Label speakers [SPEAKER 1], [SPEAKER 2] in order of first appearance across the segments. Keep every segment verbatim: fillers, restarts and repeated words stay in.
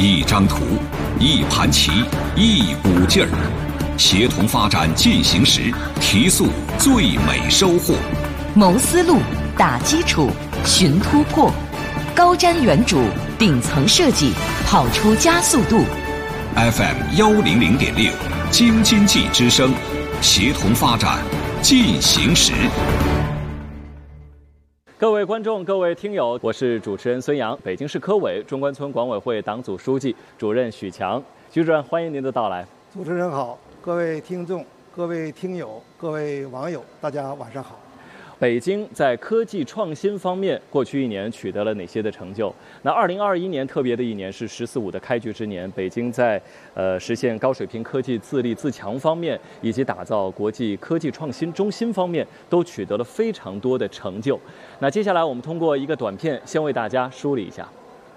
[SPEAKER 1] 一张图，一盘棋，一股劲儿，协同发展进行时，提速最美收获。
[SPEAKER 2] 谋思路，打基础，寻突破，高瞻远瞩，顶层设计，跑出加速度。
[SPEAKER 1] F M 幺零零点六，京津冀之声，协同发展进行时。
[SPEAKER 3] 各位观众，各位听友，我是主持人孙阳，北京市科委中关村管委会党组书记、主任许强。许主任，欢迎您的到来。
[SPEAKER 4] 主持人好，各位听众、各位听友、各位网友，大家晚上好。
[SPEAKER 3] 北京在科技创新方面，过去一年取得了哪些的成就？那二零二一年特别的一年是“十四五”的开局之年，北京在呃实现高水平科技自立自强方面，以及打造国际科技创新中心方面，都取得了非常多的成就。那接下来我们通过一个短片，先为大家梳理一下。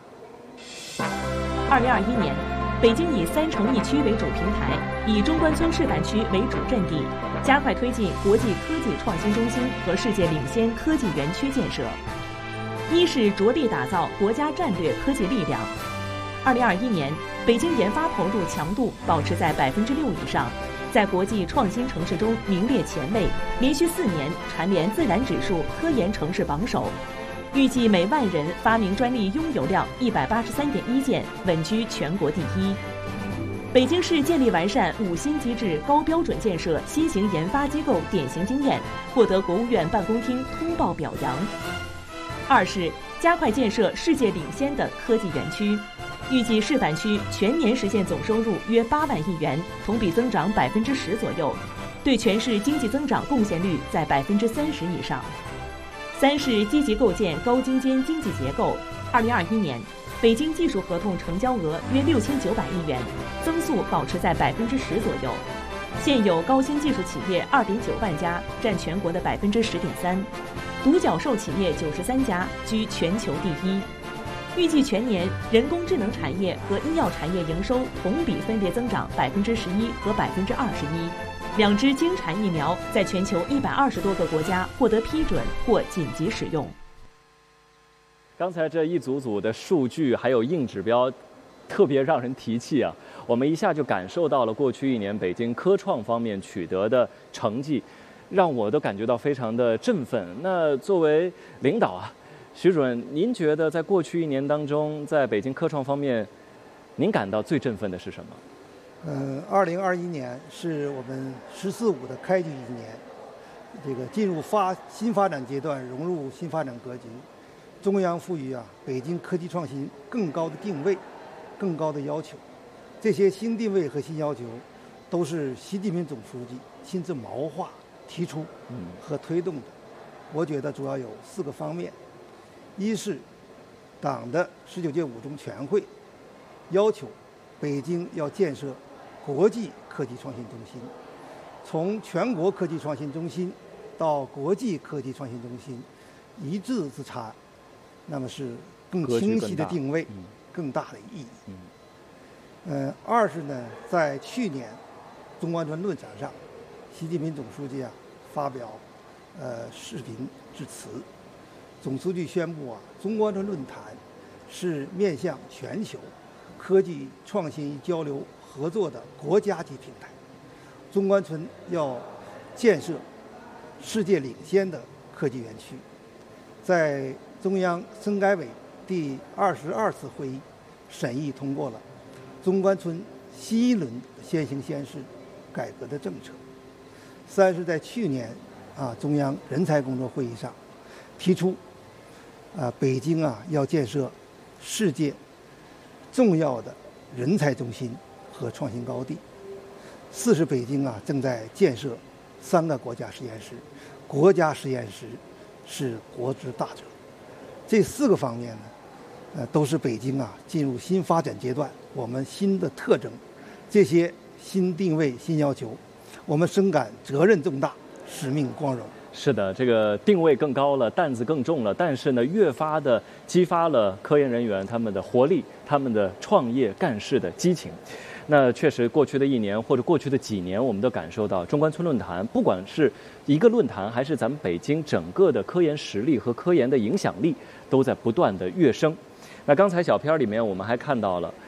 [SPEAKER 5] 二零二一年，北京以三城一区为主平台，以中关村示范区为主阵地，加快推进国际科技创新中心和世界领先科技园区建设。一是着力打造国家战略科技力量。二零二一年，北京研发投入强度保持在百分之六以上，在国际创新城市中名列前位，连续四年蝉联自然指数科研城市榜首。预计每万人发明专利拥有量一百八十三点一件，稳居全国第一。北京市建立完善五星机制高标准建设新型研发机构典型经验，获得国务院办公厅通报表扬。二是加快建设世界领先的科技园区，预计示范区全年实现总收入约八万亿元，同比增长百分之十左右，对全市经济增长贡献率在百分之三十以上。三是积极构建高精尖经济结构。二零二一年，北京技术合同成交额约六千九百亿元，增速保持在百分之十左右。现有高新技术企业二点九万家，占全国的百分之十点三，独角兽企业九十三家，居全球第一。预计全年人工智能产业和医药产业营收同比分别增长百分之十一和百分之二十一。两支经产疫苗在全球一百二十多个国家获得批准或紧急使用。
[SPEAKER 3] 刚才这一组组的数据还有硬指标，特别让人提气啊！我们一下就感受到了过去一年北京科创方面取得的成绩，让我都感觉到非常的振奋。那作为领导啊，徐主任，您觉得在过去一年当中，在北京科创方面，您感到最振奋的是什么？
[SPEAKER 4] 嗯，二零二一年是我们“十四五”的开局一年，这个进入发新发展阶段，融入新发展格局。中央赋予啊北京科技创新更高的定位、更高的要求。这些新定位和新要求，都是习近平总书记亲自谋划、提出和推动的。我觉得主要有四个方面：一是党的十九届五中全会要求北京要建设国际科技创新中心，从全国科技创新中心到国际科技创新中心，一字之差，那么是更清晰的定位，更大的意义。嗯，呃，二是呢，在去年中关村论坛上，习近平总书记啊发表呃视频致辞，总书记宣布啊，中关村论坛是面向全球科技创新交流合作的国家级平台，中关村要建设世界领先的科技园区。在中央深改委第二十二次会议审议通过了中关村新一轮先行先试改革的政策。三是在去年啊中央人才工作会议上提出，啊北京啊要建设世界重要的人才中心和创新高地。四是北京啊正在建设三个国家实验室，国家实验室是国之大者。这四个方面呢，呃，都是北京啊进入新发展阶段我们新的特征。这些新定位、新要求，我们深感责任重大，使命光荣。
[SPEAKER 3] 是的，这个定位更高了，担子更重了，但是呢，越发的激发了科研人员他们的活力，他们的创业干事的激情。那确实，过去的一年或者过去的几年，我们都感受到中关村论坛，不管是一个论坛，还是咱们北京整个的科研实力和科研的影响力，都在不断的跃升。那刚才小片里面我们还看到了，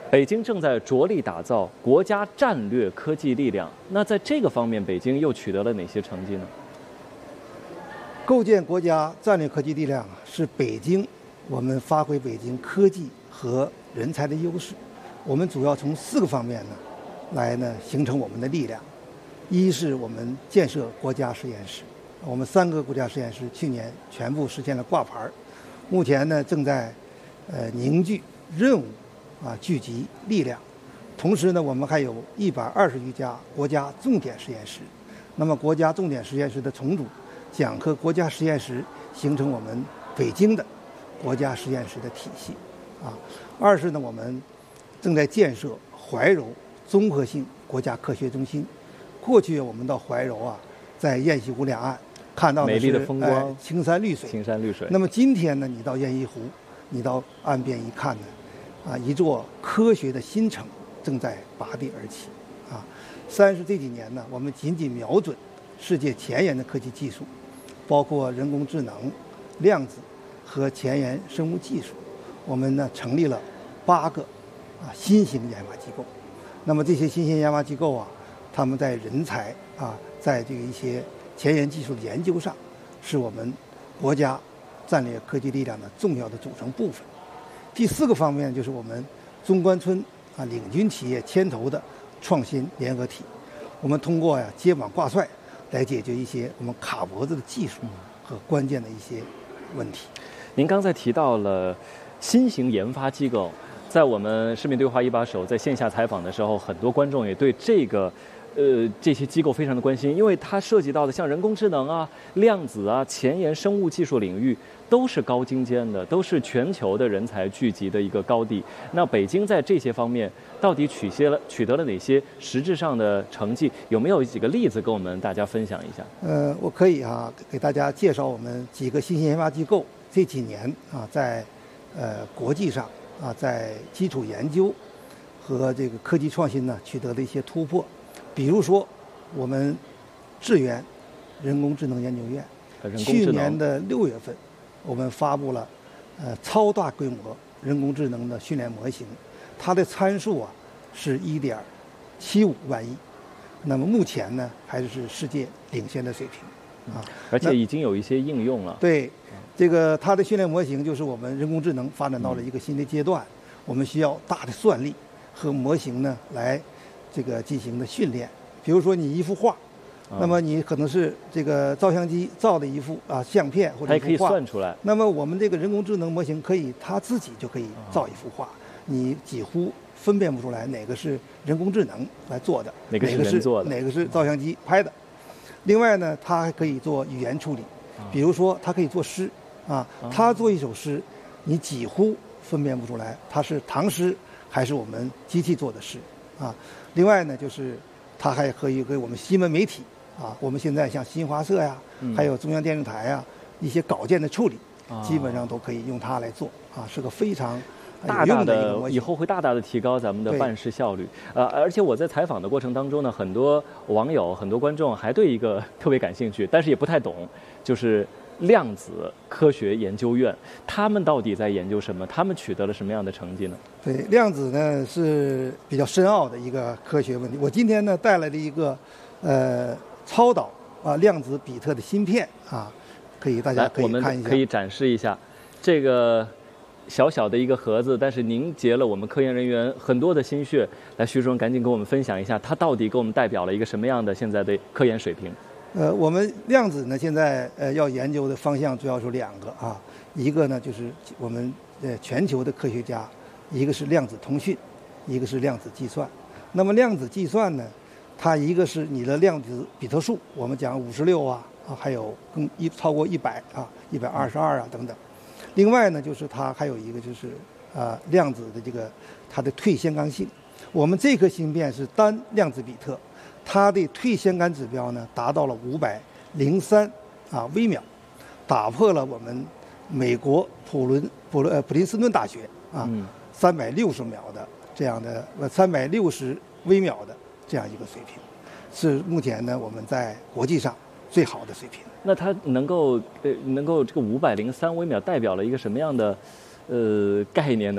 [SPEAKER 3] 北京正在着力打造国家战略科技力量，那在这个方面，北京又取得了哪些成绩呢？
[SPEAKER 4] 构建国家战略科技力量是北京我们发挥北京科技和人才的优势。我们主要从四个方面呢，来呢形成我们的力量。一是我们建设国家实验室，我们三个国家实验室去年全部实现了挂牌，目前呢正在呃凝聚任务啊聚集力量。同时呢，我们还有一百二十余家国家重点实验室。那么国家重点实验室的重组，将和国家实验室形成我们北京的国家实验室的体系啊。二是呢，我们正在建设怀柔综合性国家科学中心。过去我们到怀柔啊，在雁西湖两岸看到的是
[SPEAKER 3] 美丽的风光、
[SPEAKER 4] 哎、青山绿水。
[SPEAKER 3] 青山绿水。
[SPEAKER 4] 那么今天呢，你到雁西湖，你到岸边一看呢，啊，一座科学的新城正在拔地而起啊。三是这几年呢，我们紧紧瞄准世界前沿的科技技术，包括人工智能、量子和前沿生物技术，我们呢成立了八个啊新型研发机构。那么这些新型研发机构啊，他们在人才啊，在这个一些前沿技术的研究上，是我们国家战略科技力量的重要的组成部分。第四个方面就是我们中关村啊领军企业牵头的创新联合体，我们通过呀接榜挂帅来解决一些我们卡脖子的技术和关键的一些问题。
[SPEAKER 3] 您刚才提到了新型研发机构，在我们市民对话一把手在线下采访的时候，很多观众也对这个呃这些机构非常的关心，因为它涉及到的像人工智能啊、量子啊、前沿生物技术领域都是高精尖的，都是全球的人才聚集的一个高地。那北京在这些方面到底取些了取得了哪些实质上的成绩？有没有几个例子跟我们大家分享一下？
[SPEAKER 4] 呃，我可以啊给大家介绍我们几个新型研发机构这几年啊在呃国际上啊在基础研究和这个科技创新呢取得了一些突破。比如说我们智源人工智能研究院，去年的六月份，我们发布了呃超大规模人工智能的训练模型，它的参数啊是一点七五万亿，那么目前呢还是世界领先的水平啊，
[SPEAKER 3] 而且已经有一些应用了。
[SPEAKER 4] 对，这个它的训练模型就是我们人工智能发展到了一个新的阶段，我们需要大的算力和模型呢来这个进行的训练。比如说你一幅画，那么你可能是这个照相机照的一幅啊相片或者一幅画，它也可以
[SPEAKER 3] 算出来。
[SPEAKER 4] 那么我们这个人工智能模型可以它自己就可以造一幅画，你几乎分辨不出来哪个是人工智能来做的，
[SPEAKER 3] 哪个是人做的，
[SPEAKER 4] 哪个是照相机拍的。另外呢，它还可以做语言处理，比如说它可以做诗啊，它做一首诗，你几乎分辨不出来它是唐诗还是我们机器做的诗啊。另外呢，就是它还可以给我们新闻媒体啊，我们现在像新华社呀，还有中央电视台呀，一些稿件的处理，基本上都可以用它来做啊，是个非常
[SPEAKER 3] 大大的以后会大大的提高咱们的办事效率。呃，而且我在采访的过程当中呢，很多网友、很多观众还对一个特别感兴趣，但是也不太懂，就是量子科学研究院，他们到底在研究什么？他们取得了什么样的成绩呢？
[SPEAKER 4] 对，量子呢是比较深奥的一个科学问题。我今天呢带来了一个呃超导啊量子比特的芯片啊，可以大家可以看一下。
[SPEAKER 3] 我们可以展示一下这个小小的一个盒子，但是凝结了我们科研人员很多的心血。来，徐主任赶紧跟我们分享一下，它到底给我们代表了一个什么样的现在的科研水平？
[SPEAKER 4] 呃，我们量子呢，现在呃要研究的方向主要是两个啊，一个呢就是我们呃全球的科学家，一个是量子通讯，一个是量子计算。那么量子计算呢，它一个是你的量子比特数，我们讲五十六啊啊，还有更一超过一百啊，一百二十二啊等等。另外呢，就是它还有一个就是啊量子的这个它的退相干性。我们这颗芯片是单量子比特。它的退相干指标呢达到了五百零三啊微秒，打破了我们美国普伦普伦呃普林斯顿大学啊三百六十秒的这样的呃三百六十微秒的这样一个水平，是目前呢我们在国际上最好的水平。
[SPEAKER 3] 那它能够呃能够这个五百零三微秒代表了一个什么样的呃概念呢？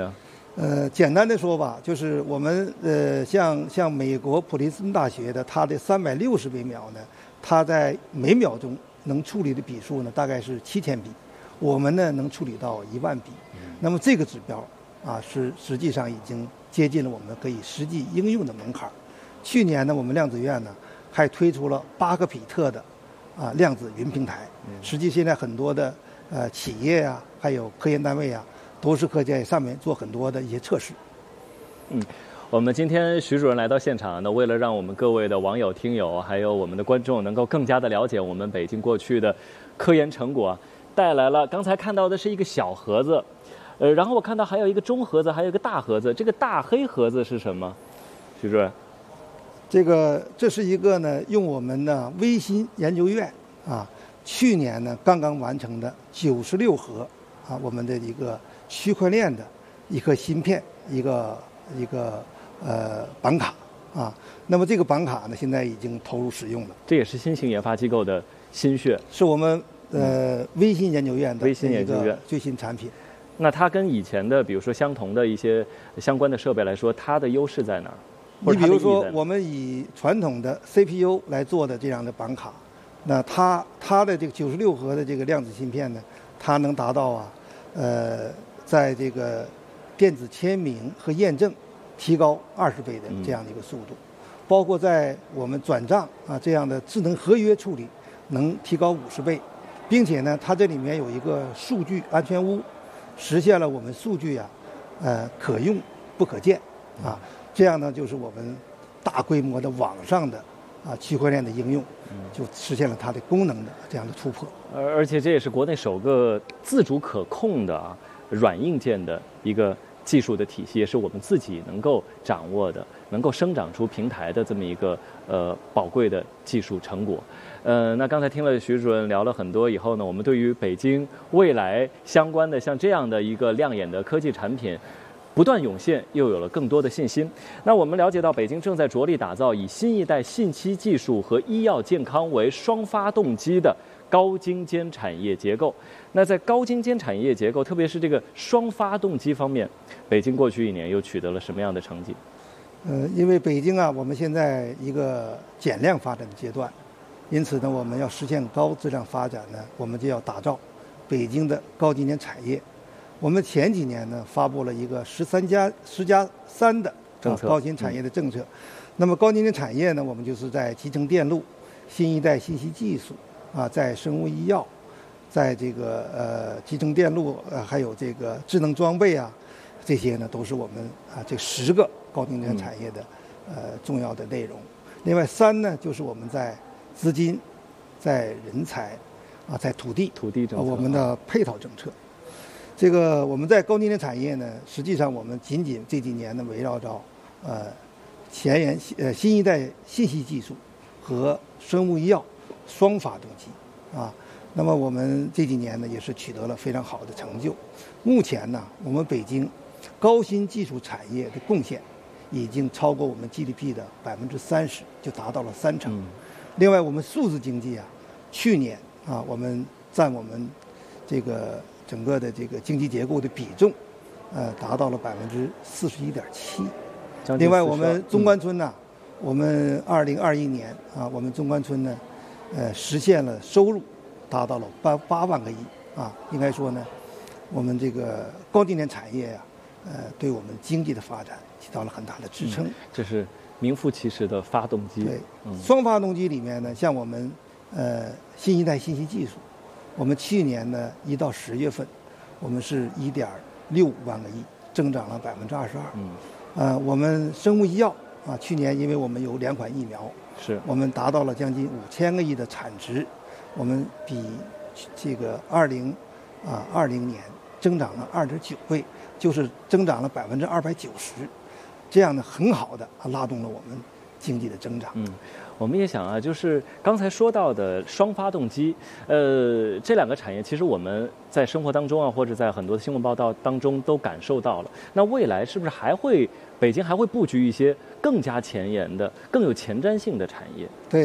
[SPEAKER 4] 呃，简单的说吧，就是我们呃，像像美国普林斯顿大学的，它的三百六十微秒呢，它在每秒钟能处理的笔数呢，大概是七千笔，我们呢能处理到一万笔。那么这个指标啊，是实际上已经接近了我们可以实际应用的门槛。去年呢，我们量子院呢还推出了巴克比特的啊量子云平台。实际现在很多的呃企业啊，还有科研单位啊，都是可以在上面做很多的一些测试。
[SPEAKER 3] 嗯，我们今天徐主任来到现场呢，为了让我们各位的网友、听友还有我们的观众能够更加的了解我们北京过去的科研成果，带来了刚才看到的是一个小盒子，呃，然后我看到还有一个中盒子，还有一个大盒子。这个大黑盒子是什么？徐主任，
[SPEAKER 4] 这个这是一个呢，用我们的微芯研究院啊，去年呢刚刚完成的九十六核啊，我们的一个区块链的一颗芯片，一个一个呃板卡啊。那么这个板卡呢，现在已经投入使用了。
[SPEAKER 3] 这也是新型研发机构的心血，
[SPEAKER 4] 是我们呃微芯研究院的
[SPEAKER 3] 微芯研究院
[SPEAKER 4] 最新产品。
[SPEAKER 3] 那它跟以前的，比如说相同的一些相关的设备来说，它的优势在哪儿？
[SPEAKER 4] 你比如说，我们以传统的 C P U 来做的这样的板卡，那它它的这个九十六核的这个量子芯片呢，它能达到啊，呃，在这个电子签名和验证提高二十倍的这样的一个速度，包括在我们转账啊这样的智能合约处理能提高五十倍，并且呢，它这里面有一个数据安全屋，实现了我们数据啊，呃，可用不可见啊。这样呢，就是我们大规模的网上的啊区块链的应用，就实现了它的功能的这样的突破。
[SPEAKER 3] 而而且这也是国内首个自主可控的啊软硬件的一个技术的体系，也是我们自己能够掌握的，能够生长出平台的这么一个呃宝贵的技术成果。呃，那刚才听了徐主任聊了很多以后呢，我们对于北京未来相关的像这样的一个亮眼的科技产品不断涌现，又有了更多的信心。那我们了解到，北京正在着力打造以新一代信息技术和医药健康为双发动机的高精尖产业结构。那在高精尖产业结构，特别是这个双发动机方面，北京过去一年又取得了什么样的成绩？
[SPEAKER 4] 呃，因为北京啊，我们现在一个减量发展的阶段，因此呢，我们要实现高质量发展呢，我们就要打造北京的高精尖产业。我们前几年呢发布了一个十三加十加三的
[SPEAKER 3] 政策，
[SPEAKER 4] 高新产业的政策。嗯、那么高精尖产业呢，我们就是在集成电路、新一代信息技术啊，在生物医药，在这个呃集成电路呃还有这个智能装备啊，这些呢都是我们啊这十个高精尖产业的、嗯、呃重要的内容。另外三呢，就是我们在资金、在人才啊，在土地、
[SPEAKER 3] 土地政策、
[SPEAKER 4] 啊、我们的配套政策。这个我们在高精尖产业呢，实际上我们仅仅这几年呢，围绕着呃前沿呃新一代信息技术和生物医药双发动机啊，那么我们这几年呢也是取得了非常好的成就。目前呢，我们北京高新技术产业的贡献已经超过我们 G D P 的百分之三十，就达到了三成。嗯、另外，我们数字经济啊，去年啊，我们占我们这个整个的这个经济结构的比重，呃，达到了百分之四十一点七。另外，我们中关村呢，嗯、我们二零二一年啊，我们中关村呢，呃，实现了收入达到了八八万个亿啊。应该说呢，我们这个高精尖产业呀、啊，呃，对我们经济的发展起到了很大的支撑。嗯、
[SPEAKER 3] 这是名副其实的发动机。
[SPEAKER 4] 对，嗯、双发动机里面呢，像我们呃新一代信息技术。我们去年呢，一到十月份，我们是一点六五万个亿，增长了百分之二十二。嗯，呃，我们生物医药啊，去年因为我们有两款疫苗，
[SPEAKER 3] 是
[SPEAKER 4] 我们达到了将近五千个亿的产值，我们比这个二零啊二零年增长了二点九倍，就是增长了百分之二百九十，这样呢，很好的啊拉动了我们经济的增长。
[SPEAKER 3] 嗯。我们也想啊，就是刚才说到的双发动机，呃，这两个产业其实我们在生活当中啊，或者在很多的新闻报道当中都感受到了。那未来是不是还会北京还会布局一些更加前沿的、更有前瞻性的产业？
[SPEAKER 4] 对，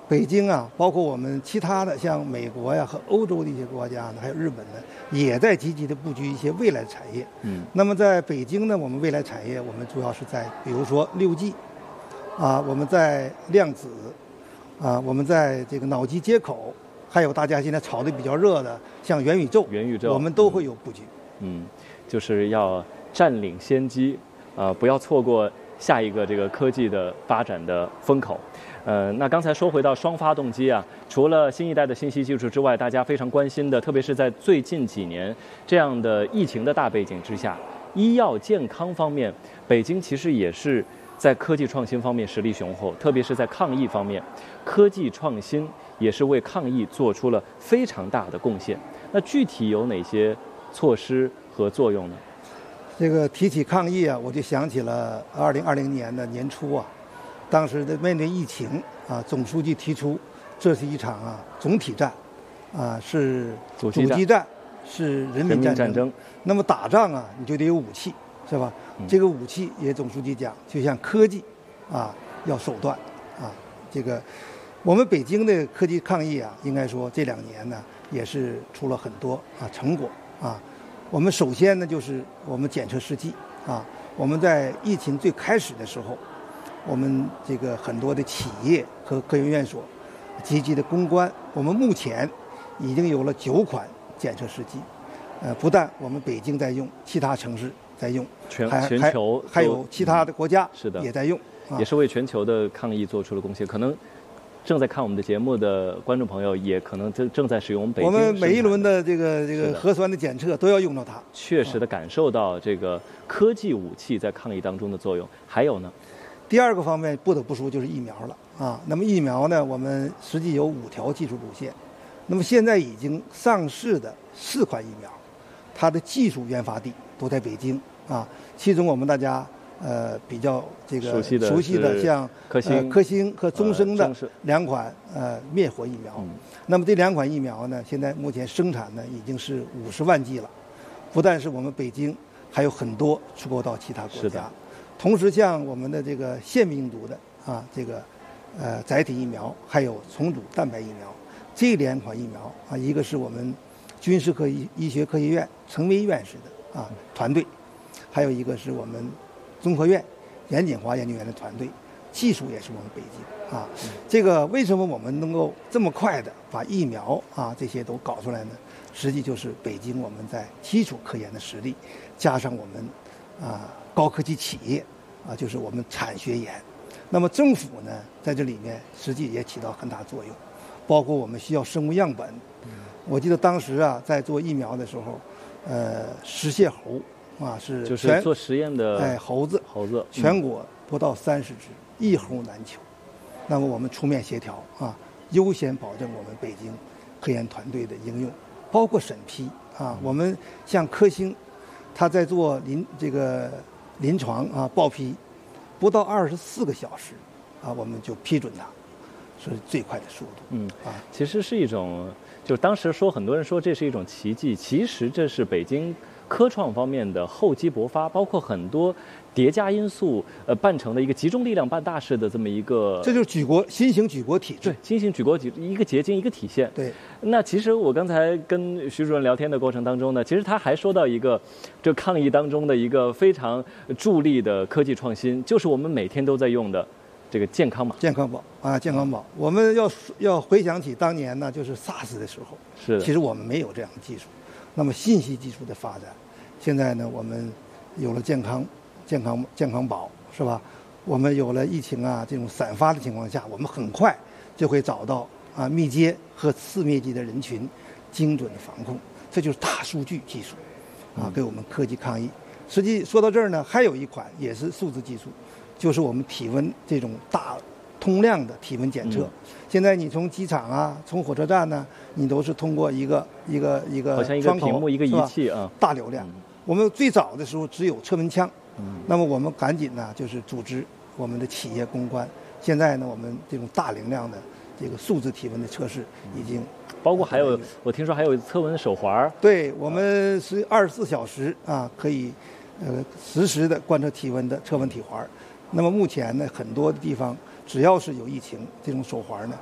[SPEAKER 4] 北京啊，包括我们其他的像美国呀和欧洲的一些国家呢，还有日本呢，也在积极的布局一些未来产业。
[SPEAKER 3] 嗯，
[SPEAKER 4] 那么在北京呢，我们未来产业我们主要是在比如说六 G， 啊，我们在量子，啊，我们在这个脑机接口，还有大家现在炒的比较热的像元宇宙，
[SPEAKER 3] 元宇宙
[SPEAKER 4] 我们都会有布局。
[SPEAKER 3] 嗯，就是要占领先机，啊、呃，不要错过下一个这个科技的发展的风口。呃，那刚才说回到双发动机啊，除了新一代的信息技术之外，大家非常关心的，特别是在最近几年这样的疫情的大背景之下，医药健康方面，北京其实也是在科技创新方面实力雄厚，特别是在抗疫方面，科技创新也是为抗疫做出了非常大的贡献。那具体有哪些措施和作用呢？
[SPEAKER 4] 这个提起抗疫啊，我就想起了二零二零年的年初啊，当时的面对疫情啊，总书记提出，这是一场啊总体战，啊是
[SPEAKER 3] 阻
[SPEAKER 4] 击战，是人民战争。
[SPEAKER 3] 战争
[SPEAKER 4] 那么打仗啊，你就得有武器，是吧？嗯、这个武器也总书记讲，就像科技，啊要手段，啊这个我们北京的科技抗疫啊，应该说这两年呢也是出了很多啊成果啊。我们首先呢，就是我们检测试剂啊。我们在疫情最开始的时候，我们这个很多的企业和科研院所积极的攻关。我们目前已经有了九款检测试剂，呃，不但我们北京在用，其他城市在用，
[SPEAKER 3] 全
[SPEAKER 4] 还
[SPEAKER 3] 全球
[SPEAKER 4] 还有其他的国家
[SPEAKER 3] 是的
[SPEAKER 4] 也在用，
[SPEAKER 3] 嗯啊、也是为全球的抗疫做出了贡献。可能正在看我们的节目的观众朋友，也可能正正在使用北京。
[SPEAKER 4] 我们每一轮的这个这个核酸的检测都要用到它，
[SPEAKER 3] 确实的感受到这个科技武器在抗疫当中的作用。还有呢，
[SPEAKER 4] 第二个方面不得不说就是疫苗了啊。那么疫苗呢，我们实际有五条技术路线，那么现在已经上市的四款疫苗，它的技术研发地都在北京啊。其中我们大家。呃，比较这个
[SPEAKER 3] 熟悉的
[SPEAKER 4] 熟悉的像
[SPEAKER 3] 科兴、
[SPEAKER 4] 呃、科兴和中生的
[SPEAKER 3] 呃、
[SPEAKER 4] 两款呃灭活疫苗。嗯、那么这两款疫苗呢，现在目前生产呢已经是五十万剂了，不但是我们北京，还有很多出口到其他国家。同时，像我们的这个腺病毒的啊，这个呃载体疫苗，还有重组蛋白疫苗，这两款疫苗啊，一个是我们军事科医医学科学院陈薇院士的啊团队，还有一个是我们。综合院严锦华研究员的团队，技术也是我们北京啊。这个为什么我们能够这么快的把疫苗啊这些都搞出来呢？实际就是北京我们在基础科研的实力，加上我们啊高科技企业啊，就是我们产学研。那么政府呢在这里面实际也起到很大作用，包括我们需要生物样本。我记得当时啊在做疫苗的时候，呃食蟹猴。啊，是
[SPEAKER 3] 就是做实验的
[SPEAKER 4] 哎，猴子，
[SPEAKER 3] 猴子，
[SPEAKER 4] 全国不到三十只，一猴难求。那么我们出面协调啊，优先保证我们北京科研团队的应用，包括审批啊。我们像科兴，他在做临这个临床啊报批，不到二十四个小时啊，我们就批准它，是最快的速度。
[SPEAKER 3] 嗯啊，其实是一种，就当时说很多人说这是一种奇迹，其实这是北京。科创方面的厚积薄发，包括很多叠加因素，呃，办成的一个集中力量办大事的这么一个，
[SPEAKER 4] 这就是举国新型举国体制，
[SPEAKER 3] 对，新型举国体制一个结晶一个体现。
[SPEAKER 4] 对，
[SPEAKER 3] 那其实我刚才跟徐主任聊天的过程当中呢，其实他还说到一个，这抗疫当中的一个非常助力的科技创新，就是我们每天都在用的这个健康码。
[SPEAKER 4] 健康宝啊，健康宝，我们要要回想起当年呢，就是 SARS 的时候，
[SPEAKER 3] 是的，
[SPEAKER 4] 其实我们没有这样的技术。那么信息技术的发展，现在呢，我们有了健康、健康、健康宝，是吧？我们有了疫情啊这种散发的情况下，我们很快就会找到啊密接和次密集的人群，精准的防控，这就是大数据技术，啊，给我们科技抗疫。实际说到这儿呢，还有一款也是数字技术，就是我们体温这种大通量的体温检测。嗯、现在你从机场啊，从火车站呢，你都是通过一个一个一个
[SPEAKER 3] 好像一个屏幕一个仪器啊，
[SPEAKER 4] 大流量。嗯、我们最早的时候只有测温枪，嗯、那么我们赶紧呢就是组织我们的企业攻关。现在呢，我们这种大流量的这个数字体温的测试已经，
[SPEAKER 3] 包括还有我听说还有测温手环。
[SPEAKER 4] 对，我们是二十四小时啊可以呃实时的观测体温的测温体环。那么目前呢，很多的地方只要是有疫情，这种手环呢，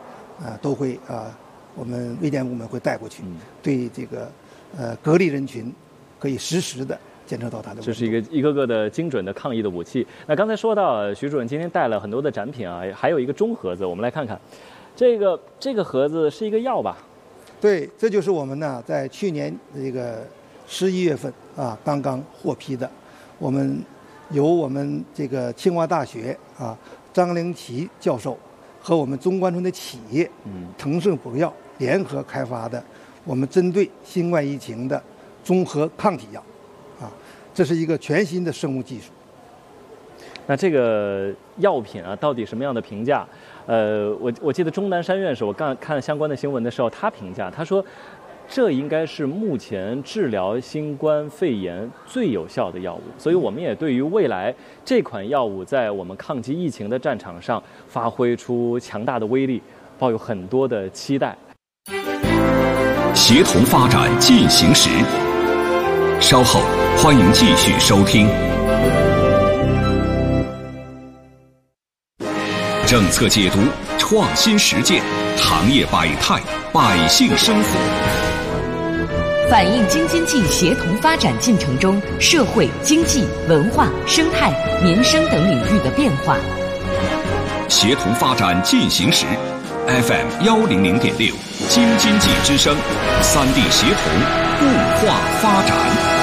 [SPEAKER 4] 啊，都会啊，我们卫健部门会带过去，
[SPEAKER 3] 嗯、
[SPEAKER 4] 对这个呃隔离人群可以实时的监测到它的温度。
[SPEAKER 3] 这是一个一个个的精准的抗疫的武器。那刚才说到徐主任今天带了很多的展品啊，还有一个中盒子，我们来看看，这个这个盒子是一个药吧？
[SPEAKER 4] 对，这就是我们呢在去年这个十一月份啊刚刚获批的，我们由我们这个清华大学啊张灵奇教授和我们中关村的企业，嗯，腾盛补药联合开发的，我们针对新冠疫情的综合抗体药，啊，这是一个全新的生物技术。
[SPEAKER 3] 那这个药品啊，到底什么样的评价？呃，我我记得钟南山院士，我刚看相关的新闻的时候，他评价，他说，这应该是目前治疗新冠肺炎最有效的药物。所以我们也对于未来这款药物在我们抗击疫情的战场上发挥出强大的威力，抱有很多的期待。
[SPEAKER 1] 协同发展进行时，稍后欢迎继续收听。政策解读、创新实践、行业百态、百姓生活，
[SPEAKER 2] 反映京津冀协同发展进程中社会、经济、文化、生态、民生等领域的变化。
[SPEAKER 1] 协同发展进行时 ，F M 幺零零点六，京津冀之声，三地协同，固化发展。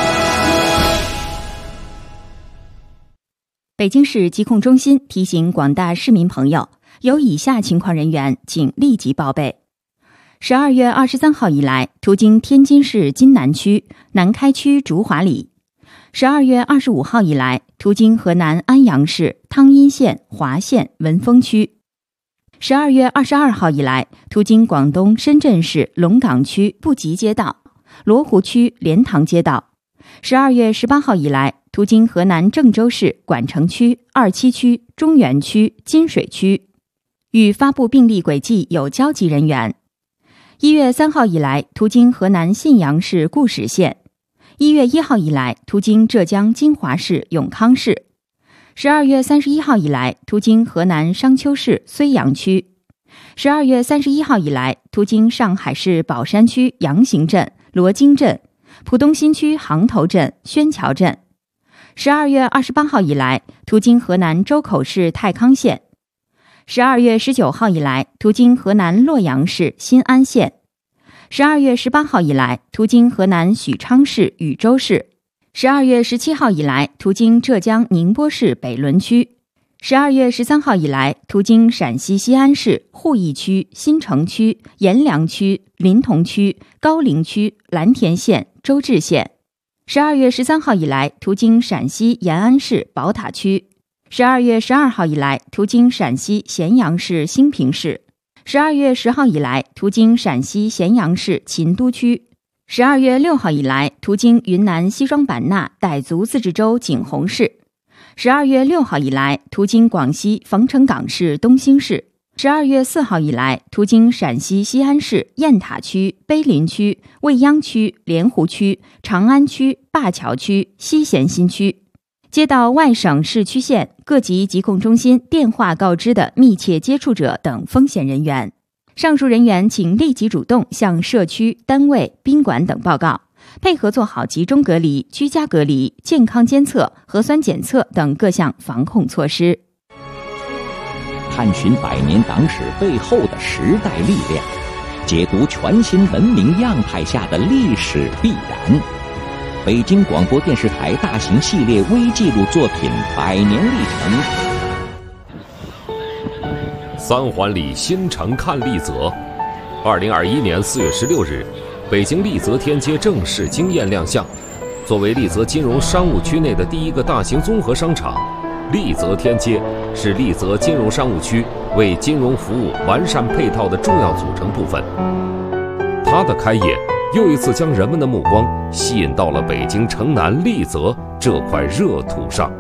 [SPEAKER 6] 北京市疾控中心提醒广大市民朋友，有以下情况人员请立即报备。十二月二十三号以来，途经天津市津南区、南开区竹华里；十二月二十五号以来，途经河南安阳市汤阴县华县文峰区；十二月二十二号以来，途经广东深圳市龙岗区布吉街道、罗湖区莲塘街道；十二月十八号以来，途经河南郑州市管城区、二七区、中原区、金水区，与发布病例轨迹有交集人员。一月三号以来，途经河南信阳市固始县；一月一号以来，途经浙江金华市永康市；十二月三十一号以来，途经河南商丘市睢阳区；十二月三十一号以来，途经上海市宝山区杨行镇、罗京镇、浦东新区杭头镇、宣桥镇；十二月二十八号以来，途经河南周口市太康县；十二月十九号以来，途经河南洛阳市新安县；十二月十八号以来，途经河南许昌市禹州市；十二月十七号以来，途经浙江宁波市北仑区；十二月十三号以来，途经陕西西安市鄠邑区、新城区、阎良区、临潼区、高陵区、蓝田县、周至县；十二月十三号以来，途经陕西延安市宝塔区；十二月十二号以来，途经陕西咸阳市兴平市；十二月十号以来，途经陕西咸阳市秦都区；十二月六号以来，途经云南西双版纳傣族自治州景洪市；十二月六号以来，途经广西冯城港市东兴市；十二月四号以来，途经陕西西安市雁塔区、碑林区、未央区、莲湖区、长安区、灞桥区、西咸新区。接到外省市区县各级疾控中心电话告知的密切接触者等风险人员，上述人员请立即主动向社区、单位、宾馆等报告，配合做好集中隔离、居家隔离、健康监测、核酸检测等各项防控措施。
[SPEAKER 7] 探寻百年党史背后的时代力量，解读全新文明样态下的历史必然。北京广播电视台大型系列微纪录作品《百年历程》。
[SPEAKER 8] 三环里新城看丽泽。二零二一年四月十六日，北京丽泽天街正式惊艳亮相。作为丽泽金融商务区内的第一个大型综合商场，丽泽天街是丽泽金融商务区为金融服务完善配套的重要组成部分。它的开业又一次将人们的目光吸引到了北京城南丽泽这块热土上。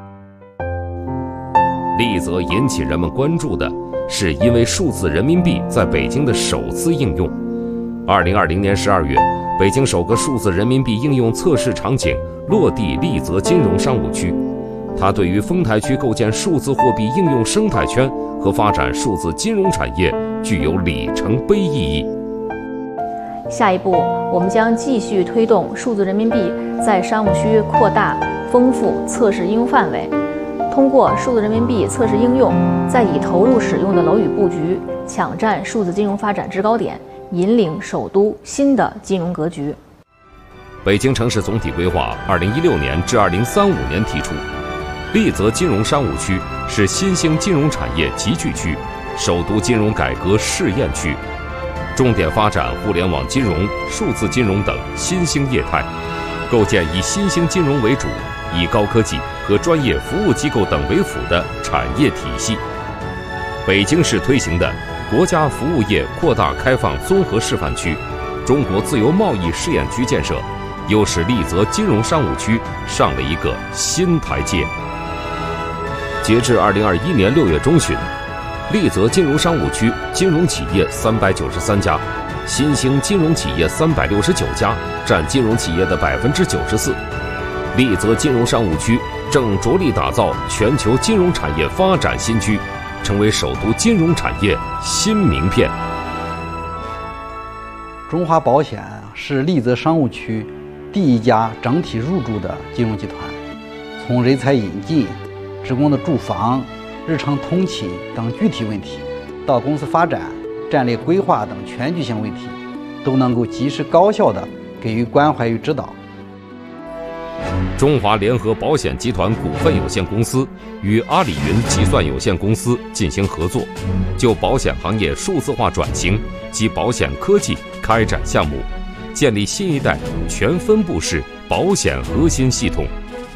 [SPEAKER 8] 丽泽引起人们关注的是因为数字人民币在北京的首次应用。二零二零年十二月，北京首个数字人民币应用测试场景落地丽泽金融商务区。 它对于丰台区构建数字货币应用生态圈和发展数字金融产业具有里程碑意义。
[SPEAKER 9] 下一步，我们将继续推动数字人民币在商务区扩大、丰富测试应用范围，通过数字人民币测试应用，再以投入使用的楼宇布局，抢占数字金融发展制高点，引领首都新的金融格局。
[SPEAKER 8] 北京城市总体规划二零一六年至二零三五年提出，丽泽金融商务区是新兴金融产业集聚区、首都金融改革试验区，重点发展互联网金融、数字金融等新兴业态，构建以新兴金融为主、以高科技和专业服务机构等为辅的产业体系。北京市推行的国家服务业扩大开放综合示范区、中国自由贸易试验区建设，又使丽泽金融商务区上了一个新台阶。截至二零二一年六月中旬，丽泽金融商务区金融企业三百九十三家，新兴金融企业三百六十九家，占金融企业的百分之九十四。丽泽金融商务区正着力打造全球金融产业发展新区，成为首都金融产业新名片。
[SPEAKER 10] 中华保险是丽泽商务区第一家整体入驻的金融集团，从人才引进、职工的住房、日常通勤等具体问题，到公司发展、战略规划等全局性问题，都能够及时高效地给予关怀与指导。
[SPEAKER 8] 中华联合保险集团股份有限公司与阿里云计算有限公司进行合作，就保险行业数字化转型及保险科技开展项目，建立新一代全分布式保险核心系统。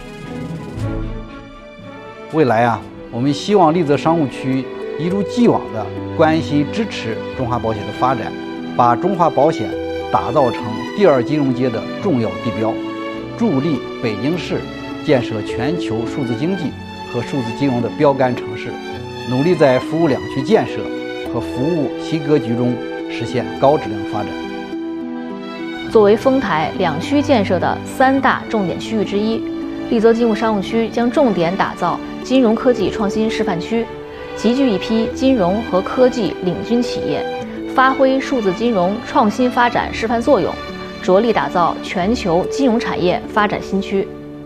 [SPEAKER 10] 未来啊，我们希望丽泽商务区一如既往地关心支持中华保险的发展，把中华保险打造成第二金融街的重要地标，助力北京市建设全球数字经济和数字金融的标杆城市，努力在服务两区建设和服务新格局中实现高质量发展。
[SPEAKER 9] 作为丰台两区建设的三大重点区域之一，丽泽金融商务区将重点打造金融科技创新示范区，集聚一批金融和科技领军企业，发挥数字金融创新发展示范作用，着力打造全球金融产业发展新区。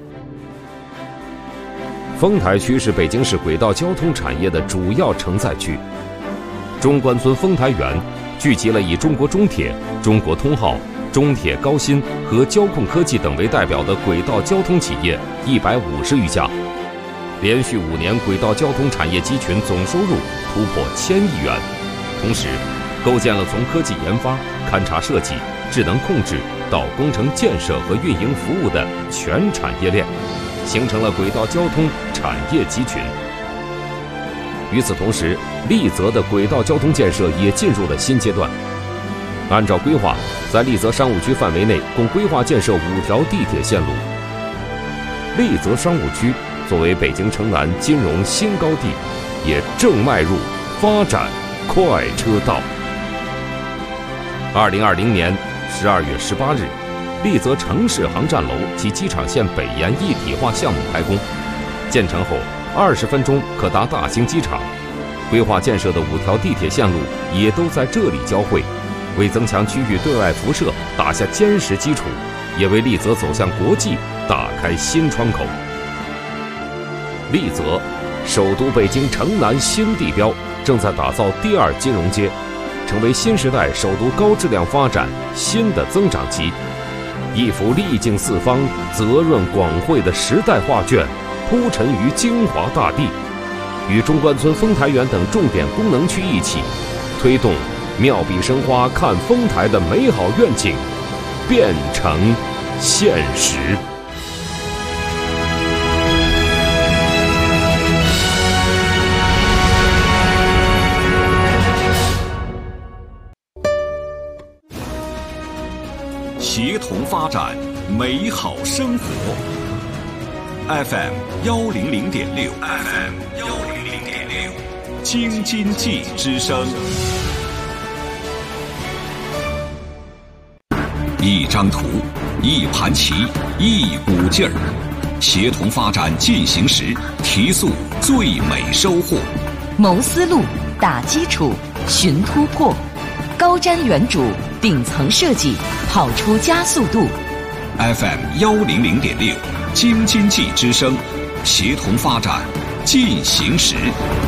[SPEAKER 8] 丰台区是北京市轨道交通产业的主要承载区。中关村丰台园聚集了以中国中铁、中国通号、中铁高新和交控科技等为代表的轨道交通企业一百五十余家，连续五年轨道交通产业集群总收入突破千亿元。同时，构建了从科技研发、勘察设计、智能控制到工程建设和运营服务的全产业链，形成了轨道交通产业集群。与此同时，丽泽的轨道交通建设也进入了新阶段。按照规划，在丽泽商务区范围内共规划建设五条地铁线路。丽泽商务区作为北京城南金融新高地，也正迈入发展快车道。二零二零年十二月十八日，丽泽城市航站楼及机场线北沿一体化项目开工，建成后二十分钟可达大兴机场。规划建设的五条地铁线路也都在这里交汇，为增强区域对外辐射打下坚实基础，也为丽泽走向国际打开新窗口。丽泽，首都北京城南新地标，正在打造第二金融街，成为新时代首都高质量发展新的增长极。一幅历尽四方、泽润广汇的时代画卷，铺陈于京华大地，与中关村丰台园等重点功能区一起，推动妙笔生花看丰台的美好愿景变成现实。
[SPEAKER 1] 协同发展，美好生活。F M 幺零零点六 ，F M 幺零零点六，京津冀之声。一张图，一盘棋，一股劲儿， 协同发展进行时，提速最美收获。
[SPEAKER 2] 谋思路，打基础，寻突破，高瞻远瞩，顶层设计，跑出加速度。
[SPEAKER 1] F M 幺零零点六，京津冀之声，协同发展进行时。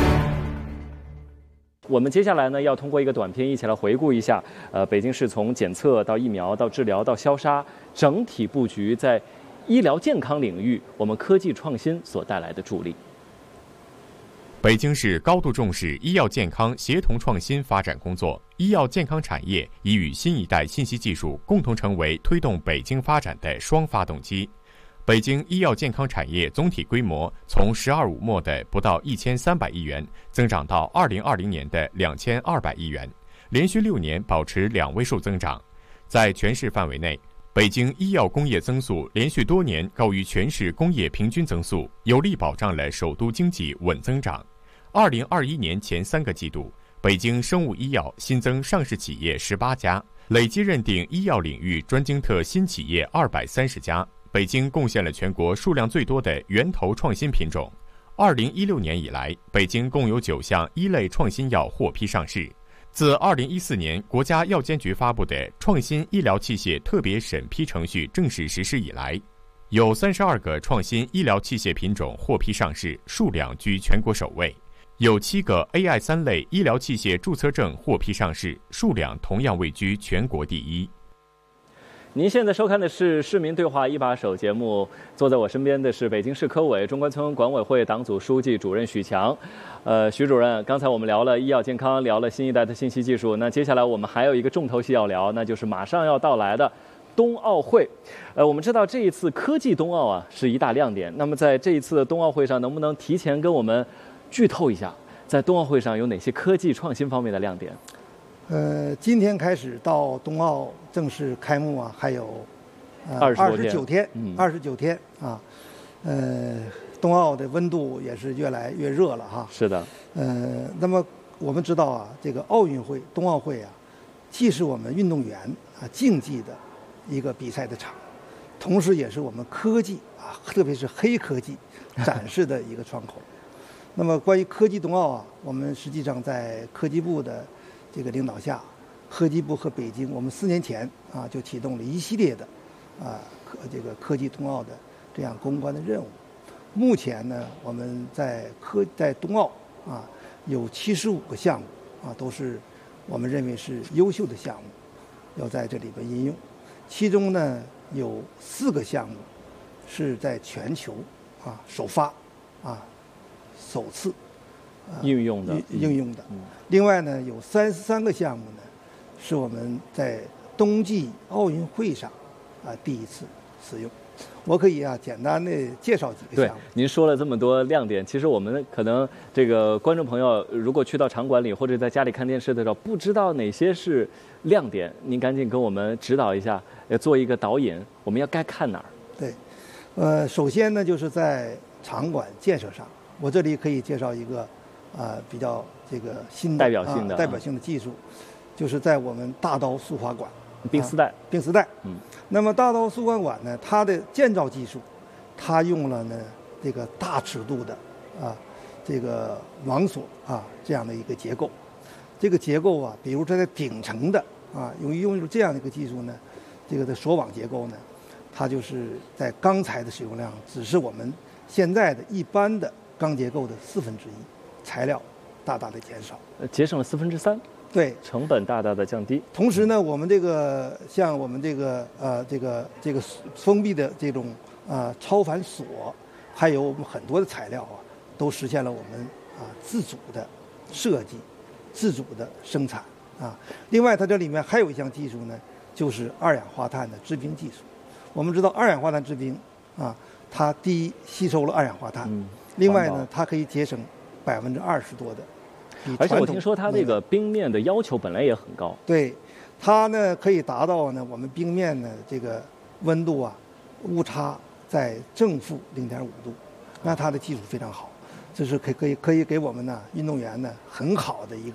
[SPEAKER 3] 我们接下来呢，要通过一个短片一起来回顾一下，呃，北京市从检测到疫苗到治疗到消杀，整体布局在医疗健康领域，我们科技创新所带来的助力。
[SPEAKER 11] 北京市高度重视医药健康协同创新发展工作，医药健康产业已与新一代信息技术共同成为推动北京发展的双发动机。北京医药健康产业总体规模从“十二五”末的不到一千三百亿元，增长到二零二零年的两千二百亿元，连续六年保持两位数增长。在全市范围内，北京医药工业增速连续多年高于全市工业平均增速，有力保障了首都经济稳增长。二零二一年前三个季度，北京生物医药新增上市企业十八家，累计认定医药领域专精特新企业二百三十家。北京贡献了全国数量最多的源头创新品种。二零一六年以来，北京共有九项一类创新药获批上市。自二零一四年国家药监局发布的创新医疗器械特别审批程序正式实施以来，有三十二个创新医疗器械品种获批上市，数量居全国首位。有七个 A I 三类医疗器械注册证获批上市，数量同样位居全国第一。
[SPEAKER 3] 您现在收看的是《市民对话一把手》节目，坐在我身边的是北京市科委中关村管委会党组书记、主任许强。呃，许主任，刚才我们聊了医药健康，聊了新一代的信息技术，那接下来我们还有一个重头戏要聊，那就是马上要到来的冬奥会。呃，我们知道这一次科技冬奥啊是一大亮点，那么在这一次的冬奥会上，能不能提前跟我们剧透一下，在冬奥会上有哪些科技创新方面的亮点？
[SPEAKER 4] 呃，今天开始到冬奥正式开幕啊，还有呃
[SPEAKER 3] 二
[SPEAKER 4] 十九天，
[SPEAKER 3] 嗯，
[SPEAKER 4] 二十九天啊，呃，冬奥的温度也是越来越热了哈。
[SPEAKER 3] 是的。
[SPEAKER 4] 呃，那么我们知道啊，这个奥运会、冬奥会啊，既是我们运动员啊竞技的一个比赛的场，同时也是我们科技啊，特别是黑科技展示的一个窗口。那么关于科技冬奥啊，我们实际上在科技部的这个领导下，科技部和北京，我们四年前啊就启动了一系列的啊科这个科技冬奥的这样攻关的任务。目前呢，我们在科在冬奥啊有七十五个项目啊，都是我们认为是优秀的项目，要在这里边应用。其中呢有四个项目是在全球啊首发啊。首次、
[SPEAKER 3] 呃、应用的
[SPEAKER 4] 应用的、嗯，另外呢，有三十三个项目呢，是我们在冬季奥运会上啊第一次使用。我可以啊简单的介绍几个项目。
[SPEAKER 3] 对，您说了这么多亮点，其实我们可能这个观众朋友如果去到场馆里或者在家里看电视的时候，不知道哪些是亮点，您赶紧跟我们指导一下，呃，做一个导引，我们要该看哪儿？
[SPEAKER 4] 对，呃，首先呢，就是在场馆建设上。我这里可以介绍一个，呃，比较这个新的
[SPEAKER 3] 代表性的、
[SPEAKER 4] 啊、代表性的技术，就是在我们大刀速滑管
[SPEAKER 3] 冰丝带、啊、
[SPEAKER 4] 冰丝带。
[SPEAKER 3] 嗯，
[SPEAKER 4] 那么大刀速滑管呢，它的建造技术，它用了呢这个大尺度的啊这个网锁啊这样的一个结构。这个结构啊，比如说在顶层的啊，由于用用这样的一个技术呢，这个的锁网结构呢，它就是在钢材的使用量只是我们现在的一般的钢结构的四分之一，材料大大的减少，
[SPEAKER 3] 呃，节省了四分之三，
[SPEAKER 4] 对，
[SPEAKER 3] 成本大大的降低。
[SPEAKER 4] 同时呢，我们这个像我们这个呃这个这个封闭的这种呃超凡锁，还有我们很多的材料啊，都实现了我们啊自主的设计、自主的生产啊。另外，它这里面还有一项技术呢，就是二氧化碳的制冰技术。我们知道二氧化碳制冰啊，它第一吸收了二氧化碳。嗯，另外呢，它可以节省百分之二十多的，
[SPEAKER 3] 而且我听说它这个冰面的要求本来也很高。
[SPEAKER 4] 对，它呢可以达到呢我们冰面的这个温度啊，误差在正负零点五度，那它的技术非常好，这是可可以可以给我们呢运动员呢很好的一个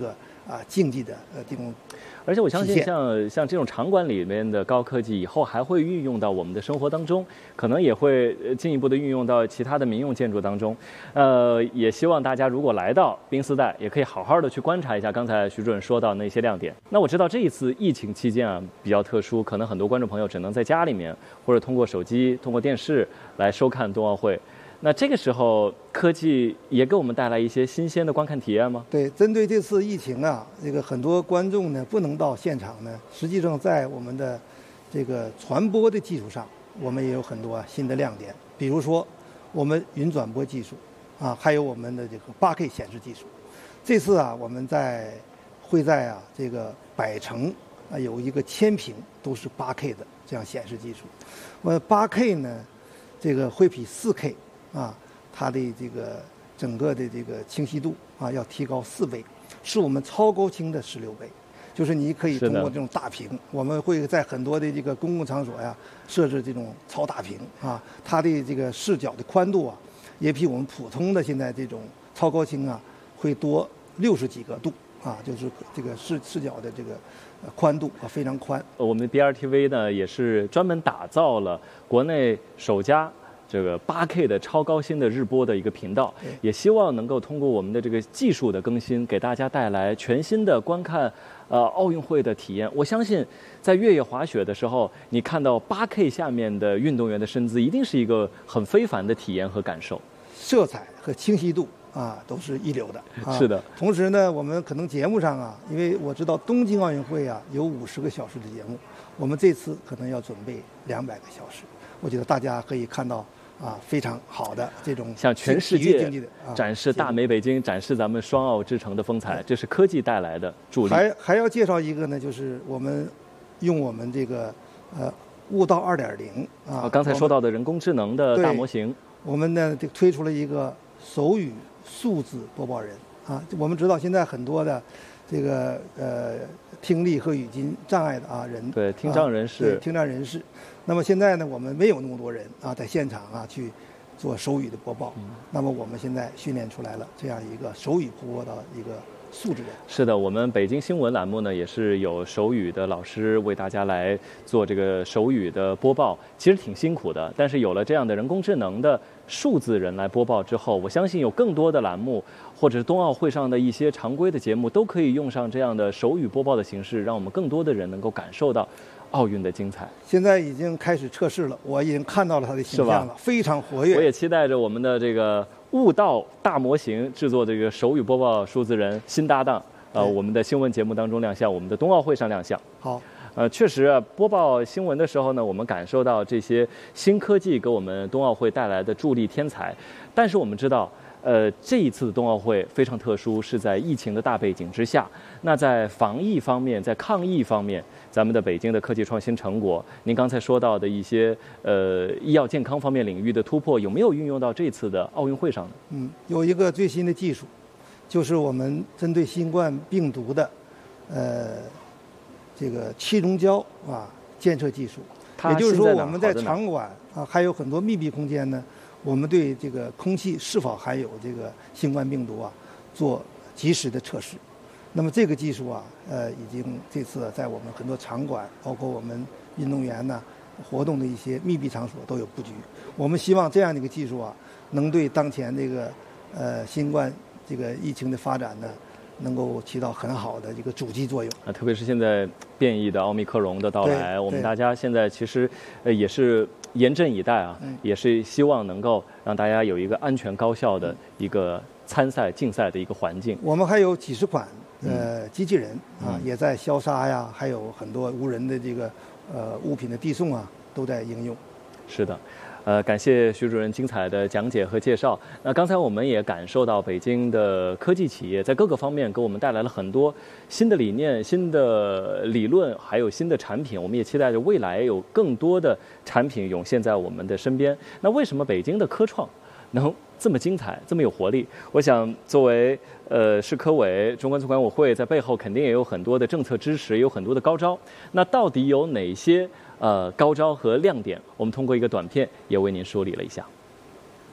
[SPEAKER 4] 啊竞技的呃这种。
[SPEAKER 3] 而且我相信像像这种场馆里面的高科技，以后还会运用到我们的生活当中，可能也会进一步的运用到其他的民用建筑当中。呃，也希望大家如果来到宾斯代，也可以好好的去观察一下刚才徐主任说到那些亮点。那我知道这一次疫情期间啊比较特殊，可能很多观众朋友只能在家里面或者通过手机、通过电视来收看冬奥会。那这个时候，科技也给我们带来一些新鲜的观看体验吗？
[SPEAKER 4] 对，针对这次疫情啊，这个很多观众呢不能到现场呢，实际上在我们的这个传播的技术上，我们也有很多、啊、新的亮点。比如说，我们云转播技术啊，还有我们的这个 八K 显示技术。这次啊，我们在会在啊这个百城啊有一个千屏都是 八K 的这样显示技术。我 八K 呢，这个会比 四K。啊，它的这个整个的这个清晰度啊，要提高四倍，是我们超高清的十六倍。就是你可以通过这种大屏，我们会在很多的这个公共场所呀设置这种超大屏啊，它的这个视角的宽度啊，也比我们普通的现在这种超高清啊会多六十几个度啊，就是这个视视角的这个宽度啊非常宽。
[SPEAKER 3] 我们 B R T V 呢也是专门打造了国内首家这个 八K 的超高清的日播的一个频道，也希望能够通过我们的这个技术的更新，给大家带来全新的观看呃奥运会的体验。我相信在越野滑雪的时候，你看到 八K 下面的运动员的身姿，一定是一个很非凡的体验和感受，
[SPEAKER 4] 色彩和清晰度啊都是一流的、啊。
[SPEAKER 3] 是的。
[SPEAKER 4] 同时呢，我们可能节目上啊，因为我知道东京奥运会啊有五十个小时的节目，我们这次可能要准备两百个小时。我觉得大家可以看到。啊，非常好的这种
[SPEAKER 3] 向全世界展示大美北京，展示咱们双奥之城的风采，这是科技带来的助力。
[SPEAKER 4] 还还要介绍一个呢，就是我们用我们这个呃悟道二点零啊，
[SPEAKER 3] 刚才说到的人工智能的大模型，
[SPEAKER 4] 我们呢就推出了一个手语数字播报人啊。我们知道现在很多的这个呃听力和语音障碍的啊人，
[SPEAKER 3] 对听障人士，
[SPEAKER 4] 啊、对听障人士。那么现在呢，我们没有那么多人啊，在现场啊去做手语的播报。嗯、那么我们现在训练出来了这样一个手语播报的一个素质人。
[SPEAKER 3] 是的，我们北京新闻栏目呢，也是有手语的老师为大家来做这个手语的播报，其实挺辛苦的。但是有了这样的人工智能的数字人来播报之后，我相信有更多的栏目，或者是冬奥会上的一些常规的节目，都可以用上这样的手语播报的形式，让我们更多的人能够感受到奥运的精彩。
[SPEAKER 4] 现在已经开始测试了，我已经看到了它的形象了，非常活跃。
[SPEAKER 3] 我也期待着我们的这个悟道大模型制作这个手语播报数字人新搭档，呃，我们的新闻节目当中亮相，我们的冬奥会上亮相。
[SPEAKER 4] 好，
[SPEAKER 3] 呃，确实、啊、播报新闻的时候呢，我们感受到这些新科技给我们冬奥会带来的助力添彩，但是我们知道。呃，这一次的冬奥会非常特殊，是在疫情的大背景之下。那在防疫方面，在抗疫方面，咱们的北京的科技创新成果，您刚才说到的一些呃医药健康方面领域的突破，有没有运用到这次的奥运会上呢？
[SPEAKER 4] 嗯，有一个最新的技术，就是我们针对新冠病毒的呃这个气溶胶啊监测技术。也就是说，我们在场馆啊还有很多密闭空间呢。我们对这个空气是否含有这个新冠病毒啊，做及时的测试。那么这个技术啊，呃，已经这次在我们很多场馆，包括我们运动员呢活动的一些密闭场所都有布局。我们希望这样的一个技术啊，能对当前这个呃新冠这个疫情的发展呢，能够起到很好的一个阻击作用
[SPEAKER 3] 啊。特别是现在变异的奥密克戎的到来，我们大家现在其实呃也是。严阵以待啊，也是希望能够让大家有一个安全高效的一个参赛竞赛的一个环境。
[SPEAKER 4] 我们还有几十款呃机器人啊，也在消杀呀，还有很多无人的这个呃物品的递送啊，都在应用。
[SPEAKER 3] 是的。呃，感谢徐主任精彩的讲解和介绍。那刚才我们也感受到北京的科技企业在各个方面给我们带来了很多新的理念、新的理论，还有新的产品。我们也期待着未来有更多的产品涌现在我们的身边。那为什么北京的科创能这么精彩、这么有活力？我想，作为呃市科委、中关村管委会在背后肯定也有很多的政策支持，也有很多的高招。那到底有哪些？呃，高招和亮点，我们通过一个短片也为您梳理了一下。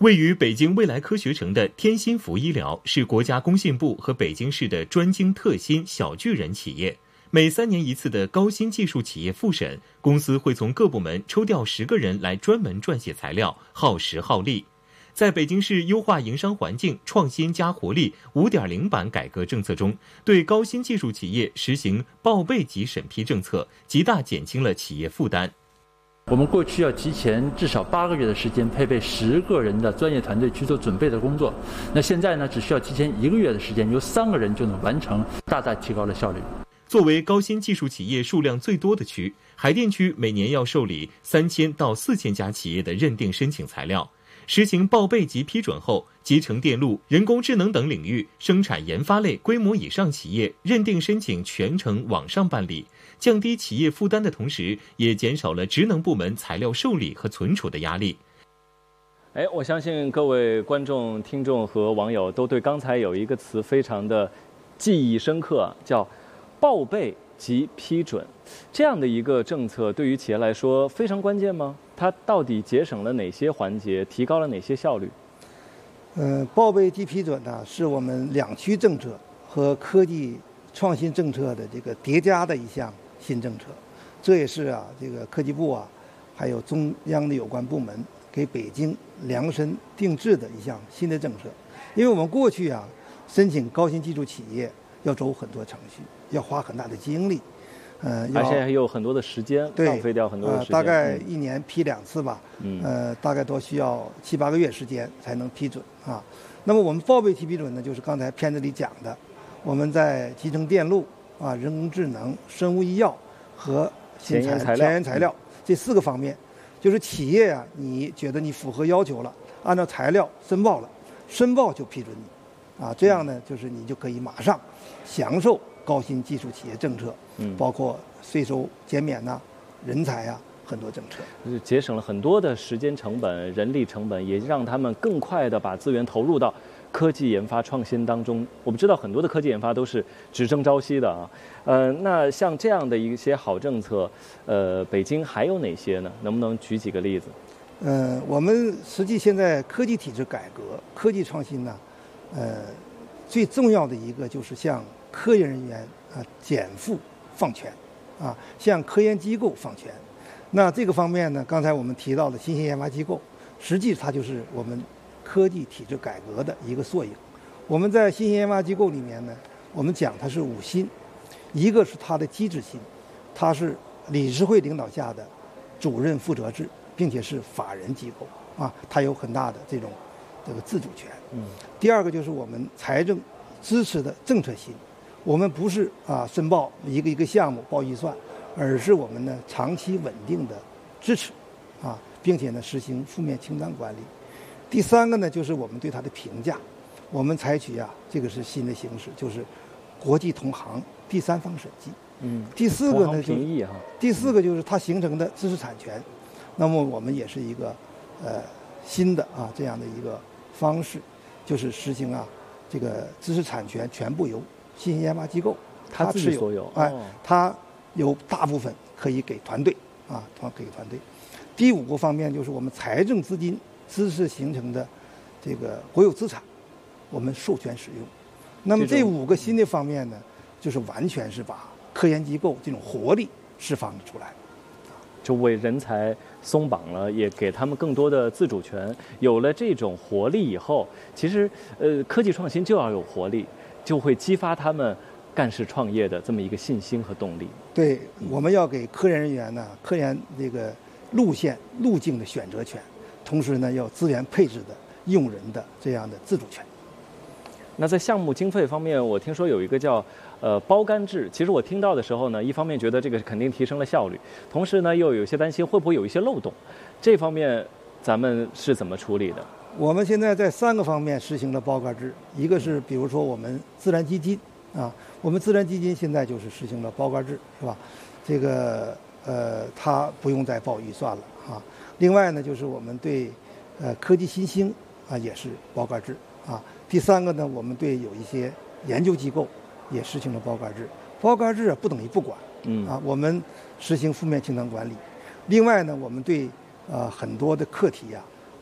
[SPEAKER 12] 位于北京未来科学城的天心福医疗是国家工信部和北京市的专精特新小巨人企业。每三年一次的高新技术企业复审，公司会从各部门抽调十个人来专门撰写材料，耗时耗力。在北京市优化营商环境、创新加活力 五点零 版改革政策中，对高新技术企业实行报备级审批政策，极大减轻了企业负担。
[SPEAKER 13] 我们过去要提前至少八个月的时间，配备十个人的专业团队去做准备的工作。那现在呢，只需要提前一个月的时间，由三个人就能完成，大大提高了效率。
[SPEAKER 12] 作为高新技术企业数量最多的区，海淀区每年要受理三千到四千家企业的认定申请材料。实行报备及批准后，集成电路、人工智能等领域生产研发类规模以上企业认定申请全程网上办理，降低企业负担的同时，也减少了职能部门材料受理和存储的压力。
[SPEAKER 3] 哎，我相信各位观众、听众和网友都对刚才有一个词非常的记忆深刻，叫报备及批准。这样的一个政策对于企业来说非常关键吗？它到底节省了哪些环节，提高了哪些效率？
[SPEAKER 4] 呃，报备及批准呢，是我们两区政策和科技创新政策的这个叠加的一项新政策。这也是啊，这个科技部啊，还有中央的有关部门给北京量身定制的一项新的政策。因为我们过去啊，申请高新技术企业要走很多程序，要花很大的精力。呃，
[SPEAKER 3] 而且还有很多的时间，浪费掉很多的时间。
[SPEAKER 4] 呃、大概一年批两次吧，嗯，呃，大概都需要七八个月时间才能批准啊。那么我们报备提批准呢，就是刚才片子里讲的，我们在集成电路啊、人工智能、生物医药和
[SPEAKER 3] 前沿材料、
[SPEAKER 4] 前沿材料这四个方面，就是企业啊，你觉得你符合要求了，按照材料申报了，申报就批准你，啊，这样呢，就是你就可以马上享受高新技术企业政策。嗯，包括税收减免呐、啊、人才啊，很多政策，
[SPEAKER 3] 节省了很多的时间成本、人力成本，也让他们更快地把资源投入到科技研发创新当中。我们知道很多的科技研发都是只争朝夕的啊，呃，那像这样的一些好政策，呃，北京还有哪些呢？能不能举几个例子？
[SPEAKER 4] 呃，我们实际现在科技体制改革、科技创新呢，呃，最重要的一个就是向科研人员啊减负放权，啊，向科研机构放权。那这个方面呢，刚才我们提到的新兴研发机构，实际它就是我们科技体制改革的一个缩影。我们在新兴研发机构里面呢，我们讲它是五新，一个是它的机制新，它是理事会领导下的主任负责制，并且是法人机构啊，它有很大的这种这个自主权。嗯。第二个就是我们财政支持的政策新。我们不是啊申报一个一个项目报预算，而是我们呢长期稳定的支持，啊，并且呢实行负面清单管理。第三个呢就是我们对它的评价，我们采取啊这个是新的形式，就是国际同行第三方审计。嗯。第四个呢就是第四个就是它形成的知识产权，那么我们也是一个呃新的啊这样的一个方式，就是实行啊这个知识产权全部由新兴研发机构
[SPEAKER 3] 它自己所有，
[SPEAKER 4] 哎，它有大部分可以给团队啊，团给团队。第五个方面就是我们财政资金知识形成的这个国有资产，我们授权使用。那么这五个新的方面呢，就是完全是把科研机构这种活力释放出来，
[SPEAKER 3] 就为人才松绑了，也给他们更多的自主权。有了这种活力以后，其实呃，科技创新就要有活力。就会激发他们干事创业的这么一个信心和动力。
[SPEAKER 4] 对，我们要给科研人员呢，科研这个路线路径的选择权，同时呢，要资源配置的用人的这样的自主权。
[SPEAKER 3] 那在项目经费方面，我听说有一个叫呃包干制。其实我听到的时候呢，一方面觉得这个肯定提升了效率，同时呢又有些担心会不会有一些漏洞。这方面咱们是怎么处理的？
[SPEAKER 4] 我们现在在三个方面实行了包干制，一个是比如说我们自然基金啊，我们自然基金现在就是实行了包干制，是吧？这个呃，它不用再报预算了啊。另外呢，就是我们对呃科技新兴啊也是包干制啊。第三个呢，我们对有一些研究机构也实行了包干制。包干制不等于不管，嗯啊，我们实行负面清单管理。另外呢，我们对呃很多的课题呀、啊。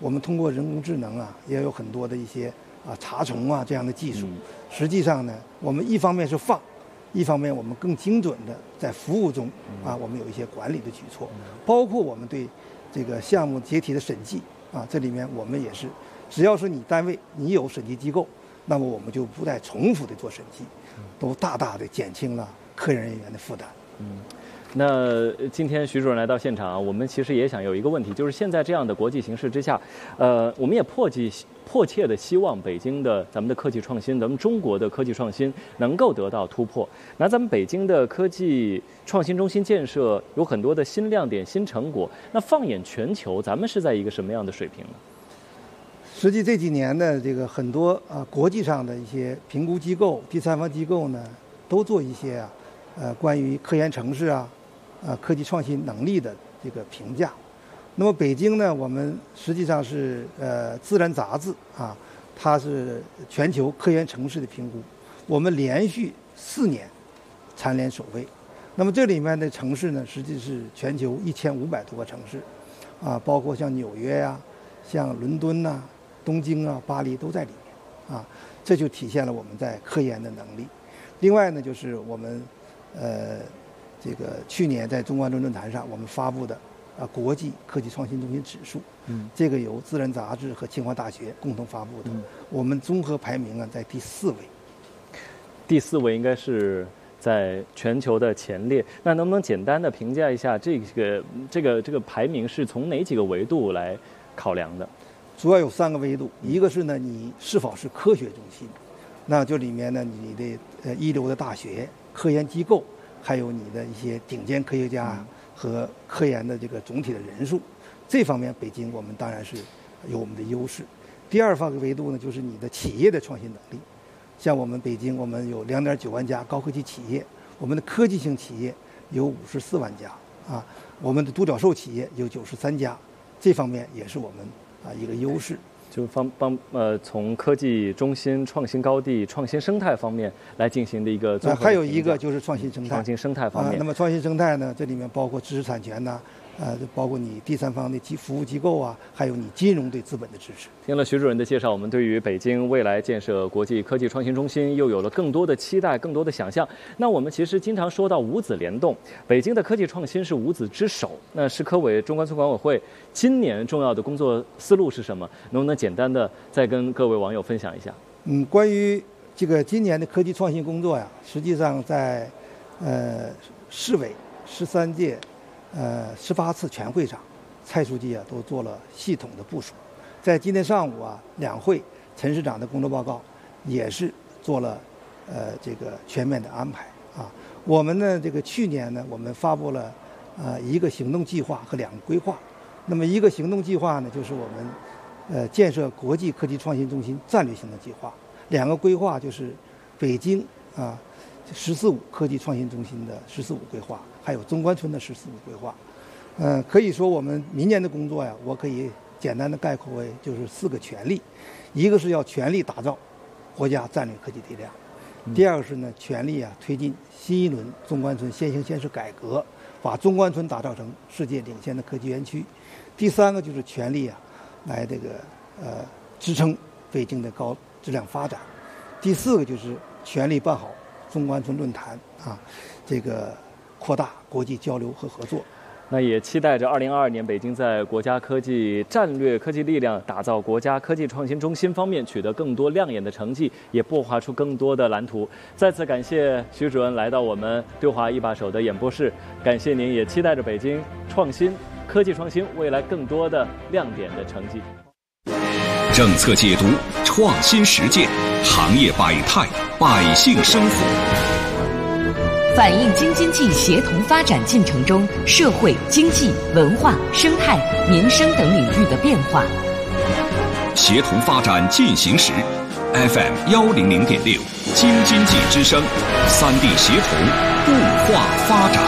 [SPEAKER 4] 我们通过人工智能啊，也有很多的一些啊查重啊这样的技术。实际上呢，我们一方面是放，一方面我们更精准的在服务中啊，我们有一些管理的举措，包括我们对这个项目解体的审计啊，这里面我们也是，只要是你单位你有审计机构，那么我们就不再重复的做审计，都大大的减轻了科研人员的负担。
[SPEAKER 3] 嗯。那今天徐主任来到现场，我们其实也想有一个问题，就是现在这样的国际形势之下，呃，我们也迫切迫切的希望北京的咱们的科技创新，咱们中国的科技创新能够得到突破。那咱们北京的科技创新中心建设有很多的新亮点、新成果。那放眼全球，咱们是在一个什么样的水平呢？
[SPEAKER 4] 实际这几年呢，这个很多啊国际上的一些评估机构、第三方机构呢，都做一些啊，呃，关于科研城市啊。呃，科技创新能力的这个评价。那么北京呢，我们实际上是呃《自然》杂志啊，它是全球科研城市的评估，我们连续四年蝉联首位。那么这里面的城市呢，实际是全球一千五百多个城市，啊，包括像纽约呀、啊、像伦敦呐、啊、东京啊、巴黎都在里面，啊，这就体现了我们在科研的能力。另外呢，就是我们呃。这个去年在中关村论坛上，我们发布的啊国际科技创新中心指数，嗯，这个由《自然》杂志和清华大学共同发布的，嗯、我们综合排名啊在第四位。
[SPEAKER 3] 第四位应该是在全球的前列。那能不能简单的评价一下这个这个这个排名是从哪几个维度来考量的？
[SPEAKER 4] 主要有三个维度，一个是呢你是否是科学中心，那这里面呢你的呃一流的大学、科研机构。还有你的一些顶尖科学家和科研的这个总体的人数，这方面北京我们当然是有我们的优势。第二方面维度呢，就是你的企业的创新能力。像我们北京，我们有两点九万家高科技企业，我们的科技型企业有五十四万家啊，我们的独角兽企业有九十三家，这方面也是我们啊一个优势。
[SPEAKER 3] 就方帮呃从科技中心、创新高地、创新生态方面来进行的一个综合的评价。
[SPEAKER 4] 还有一个就是创新生态。
[SPEAKER 3] 创新生态方面。
[SPEAKER 4] 啊、那么创新生态呢，这里面包括知识产权呐、啊，呃，包括你第三方的机服务机构啊，还有你金融对资本的支持。
[SPEAKER 3] 听了徐主任的介绍，我们对于北京未来建设国际科技创新中心又有了更多的期待、更多的想象。那我们其实经常说到五子联动，北京的科技创新是五子之首。那市科委、中关村管委会今年重要的工作思路是什么？能不能简单的再跟各位网友分享一下？
[SPEAKER 4] 嗯，关于这个今年的科技创新工作呀，实际上在呃市委十三届呃十八次全会上，蔡书记啊都做了系统的部署。在今天上午啊，两会陈市长的工作报告也是做了呃这个全面的安排啊。我们呢，这个去年呢，我们发布了呃一个行动计划和两个规划。那么一个行动计划呢，就是我们呃建设国际科技创新中心战略行动计划；两个规划就是北京啊“十四五”科技创新中心的“十四五”规划，还有中关村的“十四五”规划。呃，可以说我们明年的工作呀，我可以简单的概括为就是四个全力：一个是要全力打造国家战略科技力量；第二个是呢，全力啊推进新一轮中关村先行先试改革，把中关村打造成世界领先的科技园区；第三个就是全力啊来这个呃支撑北京的高质量发展；第四个就是全力办好中关村论坛啊，这个扩大国际交流和合作。
[SPEAKER 3] 那也期待着二零二二年北京在国家科技战略科技力量打造国家科技创新中心方面取得更多亮眼的成绩，也擘画出更多的蓝图。再次感谢徐主任来到我们对华一把手的演播室，感谢您，也期待着北京创新科技创新未来更多的亮点的成绩。
[SPEAKER 1] 政策解读、创新实践、行业百态、百姓生活。
[SPEAKER 2] 反映京津冀协同发展进程中社会、经济、文化、生态、民生等领域的变化。
[SPEAKER 1] 协同发展进行时 ，F M 幺零零点六，京津冀之声，三地协同，固化发展。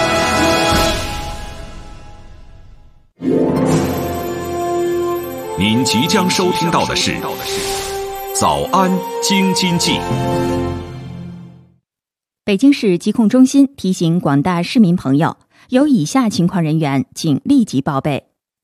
[SPEAKER 1] 您即将收听到的是《早安京津冀》。
[SPEAKER 6] 北京市疾控中心提醒广大市民朋友，有以下情况人员请立即报备：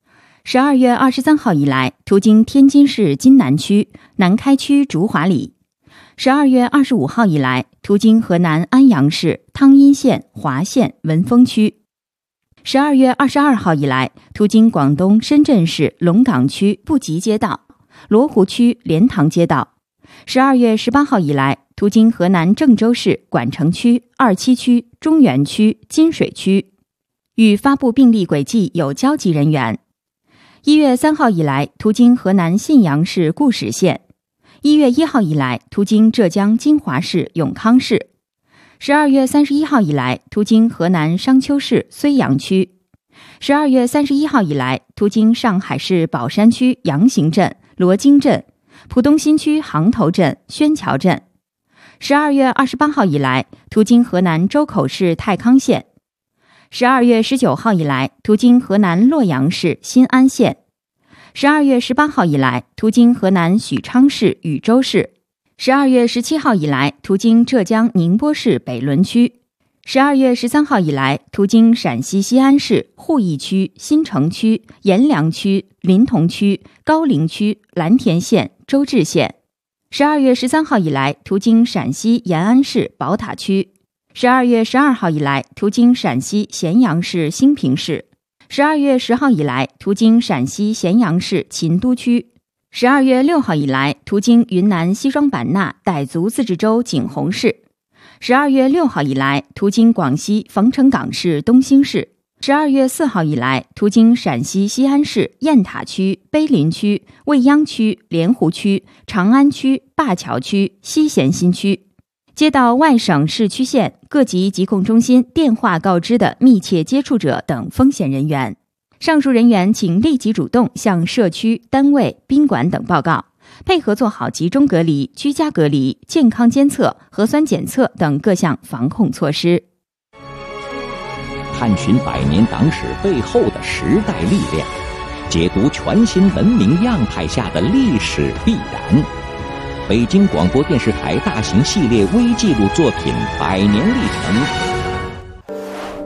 [SPEAKER 6] 十二月二十三号以来，途经天津市津南区、南开区竹华里；十二月二十五号以来，途经河南安阳市汤阴县华县文峰区；十二月二十二号以来，途经广东深圳市龙岗区布吉街道、罗湖区莲塘街道；十二月十八号以来，途经河南郑州市管城区、二七区、中原区、金水区，与发布病例轨迹有交集人员。一月三号以来，途经河南信阳市固始县；一月一号以来，途经浙江金华市永康市；十二月三十一号以来，途经河南商丘市睢阳区；十二月三十一号以来，途经上海市宝山区杨行镇、罗京镇、浦东新区杭头镇、宣桥镇；十二月二十八号以来，途经河南周口市太康县；十二月十九号以来，途经河南洛阳市新安县；十二月十八号以来，途经河南许昌市禹州市；十二月十七号以来，途经浙江宁波市北仑区；十二月十三号以来，途经陕西西安市鄠邑区、新城区、阎良区、临潼区、高陵区、蓝田县、周至县；十二月十三号以来，途经陕西延安市宝塔区；十二月十二号以来，途经陕西咸阳市兴平市；十二月十号以来，途经陕西咸阳市秦都区；十二月六号以来，途经云南西双版纳傣族自治州景洪市；十二月六号以来，途经广西冯城港市东兴市；十二月四号以来，途经陕西西安市雁塔区、碑林区、未央区、莲湖区、长安区、灞桥区、西咸新区。接到外省市区县各级疾控中心电话告知的密切接触者等风险人员，上述人员请立即主动向社区、单位、宾馆等报告，配合做好集中隔离、居家隔离、健康监测、核酸检测等各项防控措施。
[SPEAKER 7] 探寻百年党史背后的时代力量，解读全新文明样态下的历史必然。北京广播电视台大型系列微纪录作品《百年历程》。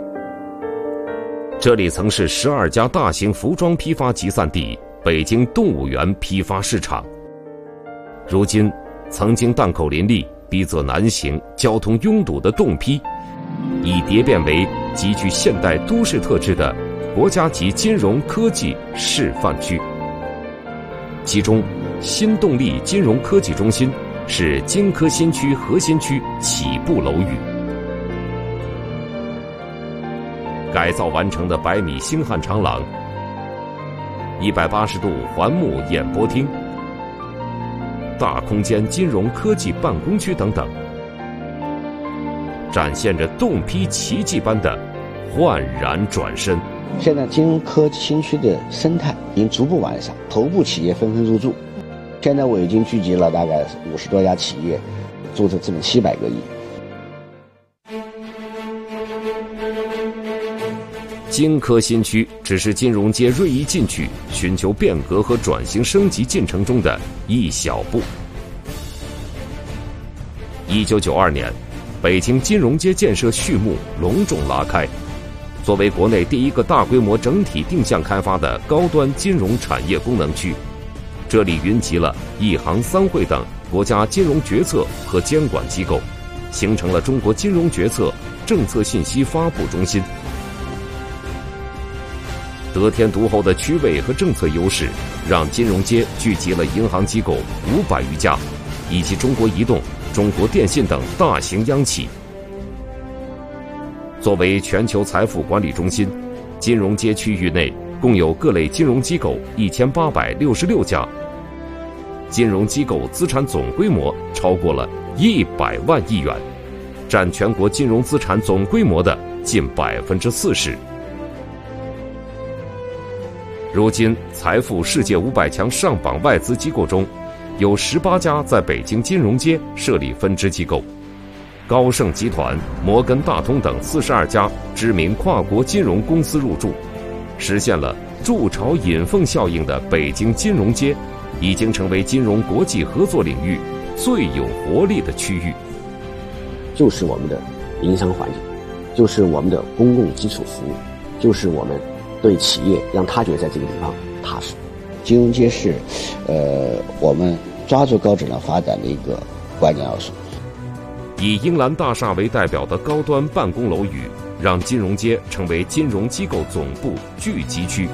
[SPEAKER 8] 这里曾是十二家大型服装批发集散地北京动物园批发市场，如今曾经档口林立、逼仄难行、交通拥堵的动批，已蝶变为极具现代都市特质的国家级金融科技示范区。其中，新动力金融科技中心是金科新区核心区起步楼宇。改造完成的百米星汉长廊、一百八十度环幕演播厅、大空间金融科技办公区等等，展现着动批奇迹般的焕然转身。
[SPEAKER 14] 现在金融科技新区的生态已经逐步完善，头部企业纷纷入驻。现在我已经聚集了大概五十多家企业，注册资本七百个亿。
[SPEAKER 8] 金科新区只是金融街锐意进取、寻求变革和转型升级进程中的一小步。一九九二年，北京金融街建设序幕隆重拉开。作为国内第一个大规模整体定向开发的高端金融产业功能区，这里云集了一行三会等国家金融决策和监管机构，形成了中国金融决策政策信息发布中心。得天独厚的区位和政策优势，让金融街聚集了银行机构五百余家，以及中国移动、中国电信等大型央企。作为全球财富管理中心，金融街区域内共有各类金融机构一千八百六十六家，金融机构资产总规模超过了一百万亿元，占全国金融资产总规模的近百分之四十。如今，财富世界五百强上榜外资机构中，有十八家在北京金融街设立分支机构。高盛集团、摩根大通等四十二家知名跨国金融公司入驻，实现了筑巢引凤效应的北京金融街，已经成为金融国际合作领域最有活力的区域。
[SPEAKER 14] 就是我们的营商环境，就是我们的公共基础服务，就是我们对企业让他觉得在这个地方踏实。金融街是，呃，我们抓住高质量发展的一个关键要素。
[SPEAKER 8] 以英兰大厦为代表的高端办公楼宇，让金融街成为金融机构总部聚集区。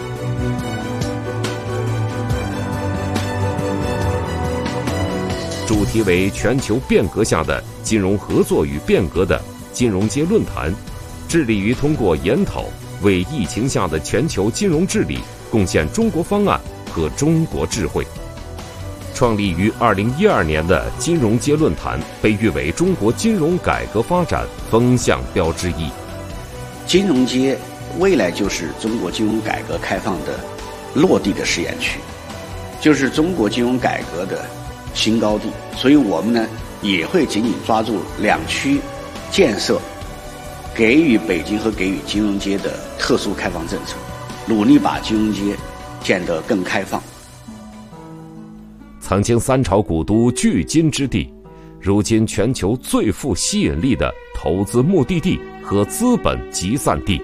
[SPEAKER 8] 主题为全球变革下的金融合作与变革的金融街论坛，致力于通过研讨为疫情下的全球金融治理贡献中国方案和中国智慧。创立于二零一二年的金融街论坛被誉为中国金融改革发展风向标之一。
[SPEAKER 14] 金融街未来就是中国金融改革开放的落地的试验区，就是中国金融改革的新高地。所以我们呢也会紧紧抓住两区建设给予北京和给予金融街的特殊开放政策，努力把金融街建得更开放。
[SPEAKER 8] 曾经三朝古都聚金之地，如今全球最富吸引力的投资目的地和资本集散地。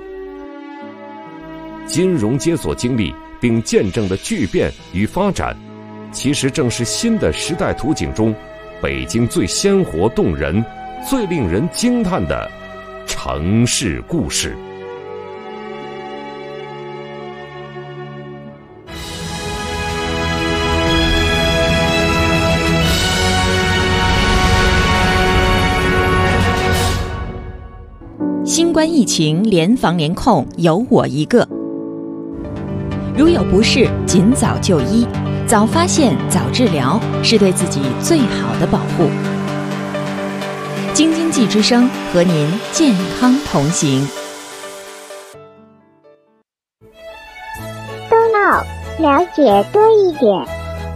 [SPEAKER 8] 金融街所经历并见证的巨变与发展，其实正是新的时代图景中北京最鲜活动人、最令人惊叹的城市故事。
[SPEAKER 6] 新冠疫情联防联控，有我一个。如有不适，尽早就医，早发现、早治疗，是对自己最好的保护。京津冀之声和您健康同行。
[SPEAKER 15] 多闹，了解多一点。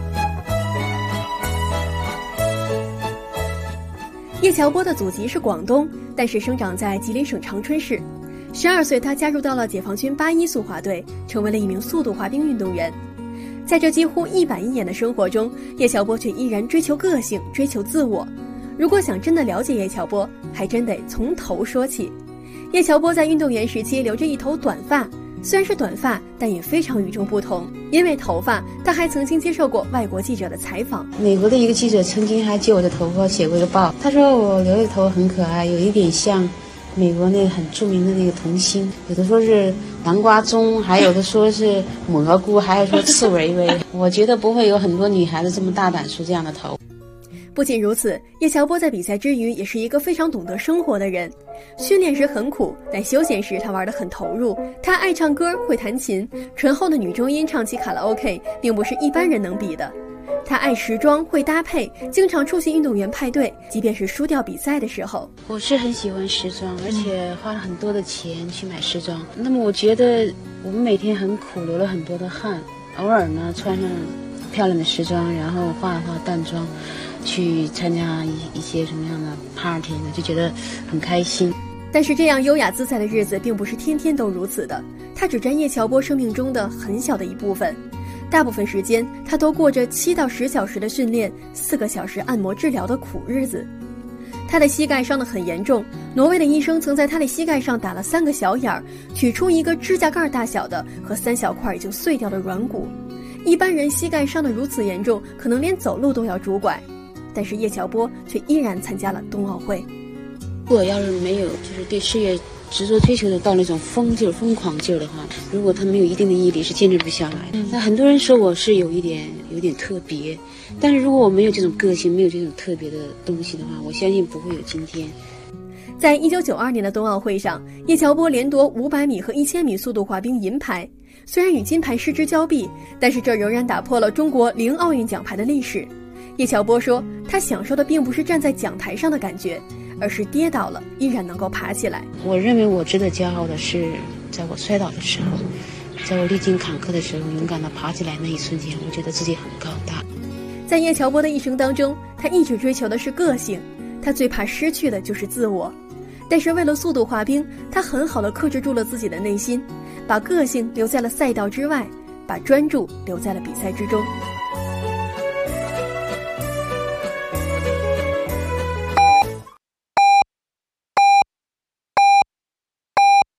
[SPEAKER 16] 叶乔波的祖籍是广东，但是生长在吉林省长春市。十二岁，他加入到了解放军八一速滑队，成为了一名速度滑冰运动员。在这几乎一板一眼的生活中，叶乔波却依然追求个性，追求自我。如果想真的了解叶乔波，还真得从头说起。叶乔波在运动员时期留着一头短发，虽然是短发，但也非常与众不同。因为头发，他还曾经接受过外国记者的采访。
[SPEAKER 17] 美国的一个记者曾经还借我的头发写过一个报，他说我留的头很可爱，有一点像美国那个很著名的那个童星，有的说是南瓜棕，还有的说是蘑菇，还有说刺猬猬。我觉得不会有很多女孩子这么大胆梳这样的头。
[SPEAKER 16] 不仅如此，叶乔波在比赛之余也是一个非常懂得生活的人。训练时很苦，但休闲时他玩得很投入。他爱唱歌，会弹琴，醇厚的女中音唱起卡拉 OK 并不是一般人能比的。他爱时装，会搭配，经常出席运动员派对，即便是输掉比赛的时候。
[SPEAKER 17] 我是很喜欢时装，而且花了很多的钱去买时装。那么我觉得我们每天很苦，流了很多的汗，偶尔呢穿上漂亮的时装，然后化一化淡妆，去参加一一些什么样的 party 呢，就觉得很开心。
[SPEAKER 16] 但是这样优雅自在的日子并不是天天都如此的，它只占叶乔波生命中的很小的一部分。大部分时间他都过着七到十小时的训练，四个小时按摩治疗的苦日子。他的膝盖伤得很严重，挪威的医生曾在他的膝盖上打了三个小眼儿，取出一个指甲盖大小的和三小块已经碎掉的软骨。一般人膝盖伤得如此严重，可能连走路都要拄拐，但是叶乔波却依然参加了冬奥会。
[SPEAKER 17] 如果要是没有就是对事业执着追求的到那种疯劲儿、疯狂劲儿的话，如果他没有一定的毅力，是坚持不下来的。那很多人说我是有一点有点特别，但是如果我没有这种个性，没有这种特别的东西的话，我相信不会有今天。
[SPEAKER 16] 在一九九二年的冬奥会上，叶乔波连夺五百米和一千米速度滑冰银牌。虽然与金牌失之交臂，但是这仍然打破了中国零奥运奖牌的历史。叶乔波说，他享受的并不是站在讲台上的感觉，而是跌倒了依然能够爬起来。
[SPEAKER 17] 我认为我值得骄傲的是，在我摔倒的时候，在我历经坎坷的时候，勇敢地爬起来那一瞬间，我觉得自己很高大。
[SPEAKER 16] 在叶乔波的一生当中，他一直追求的是个性，他最怕失去的就是自我。但是为了速度滑冰，他很好地克制住了自己的内心，把个性留在了赛道之外，把专注留在了比赛之中。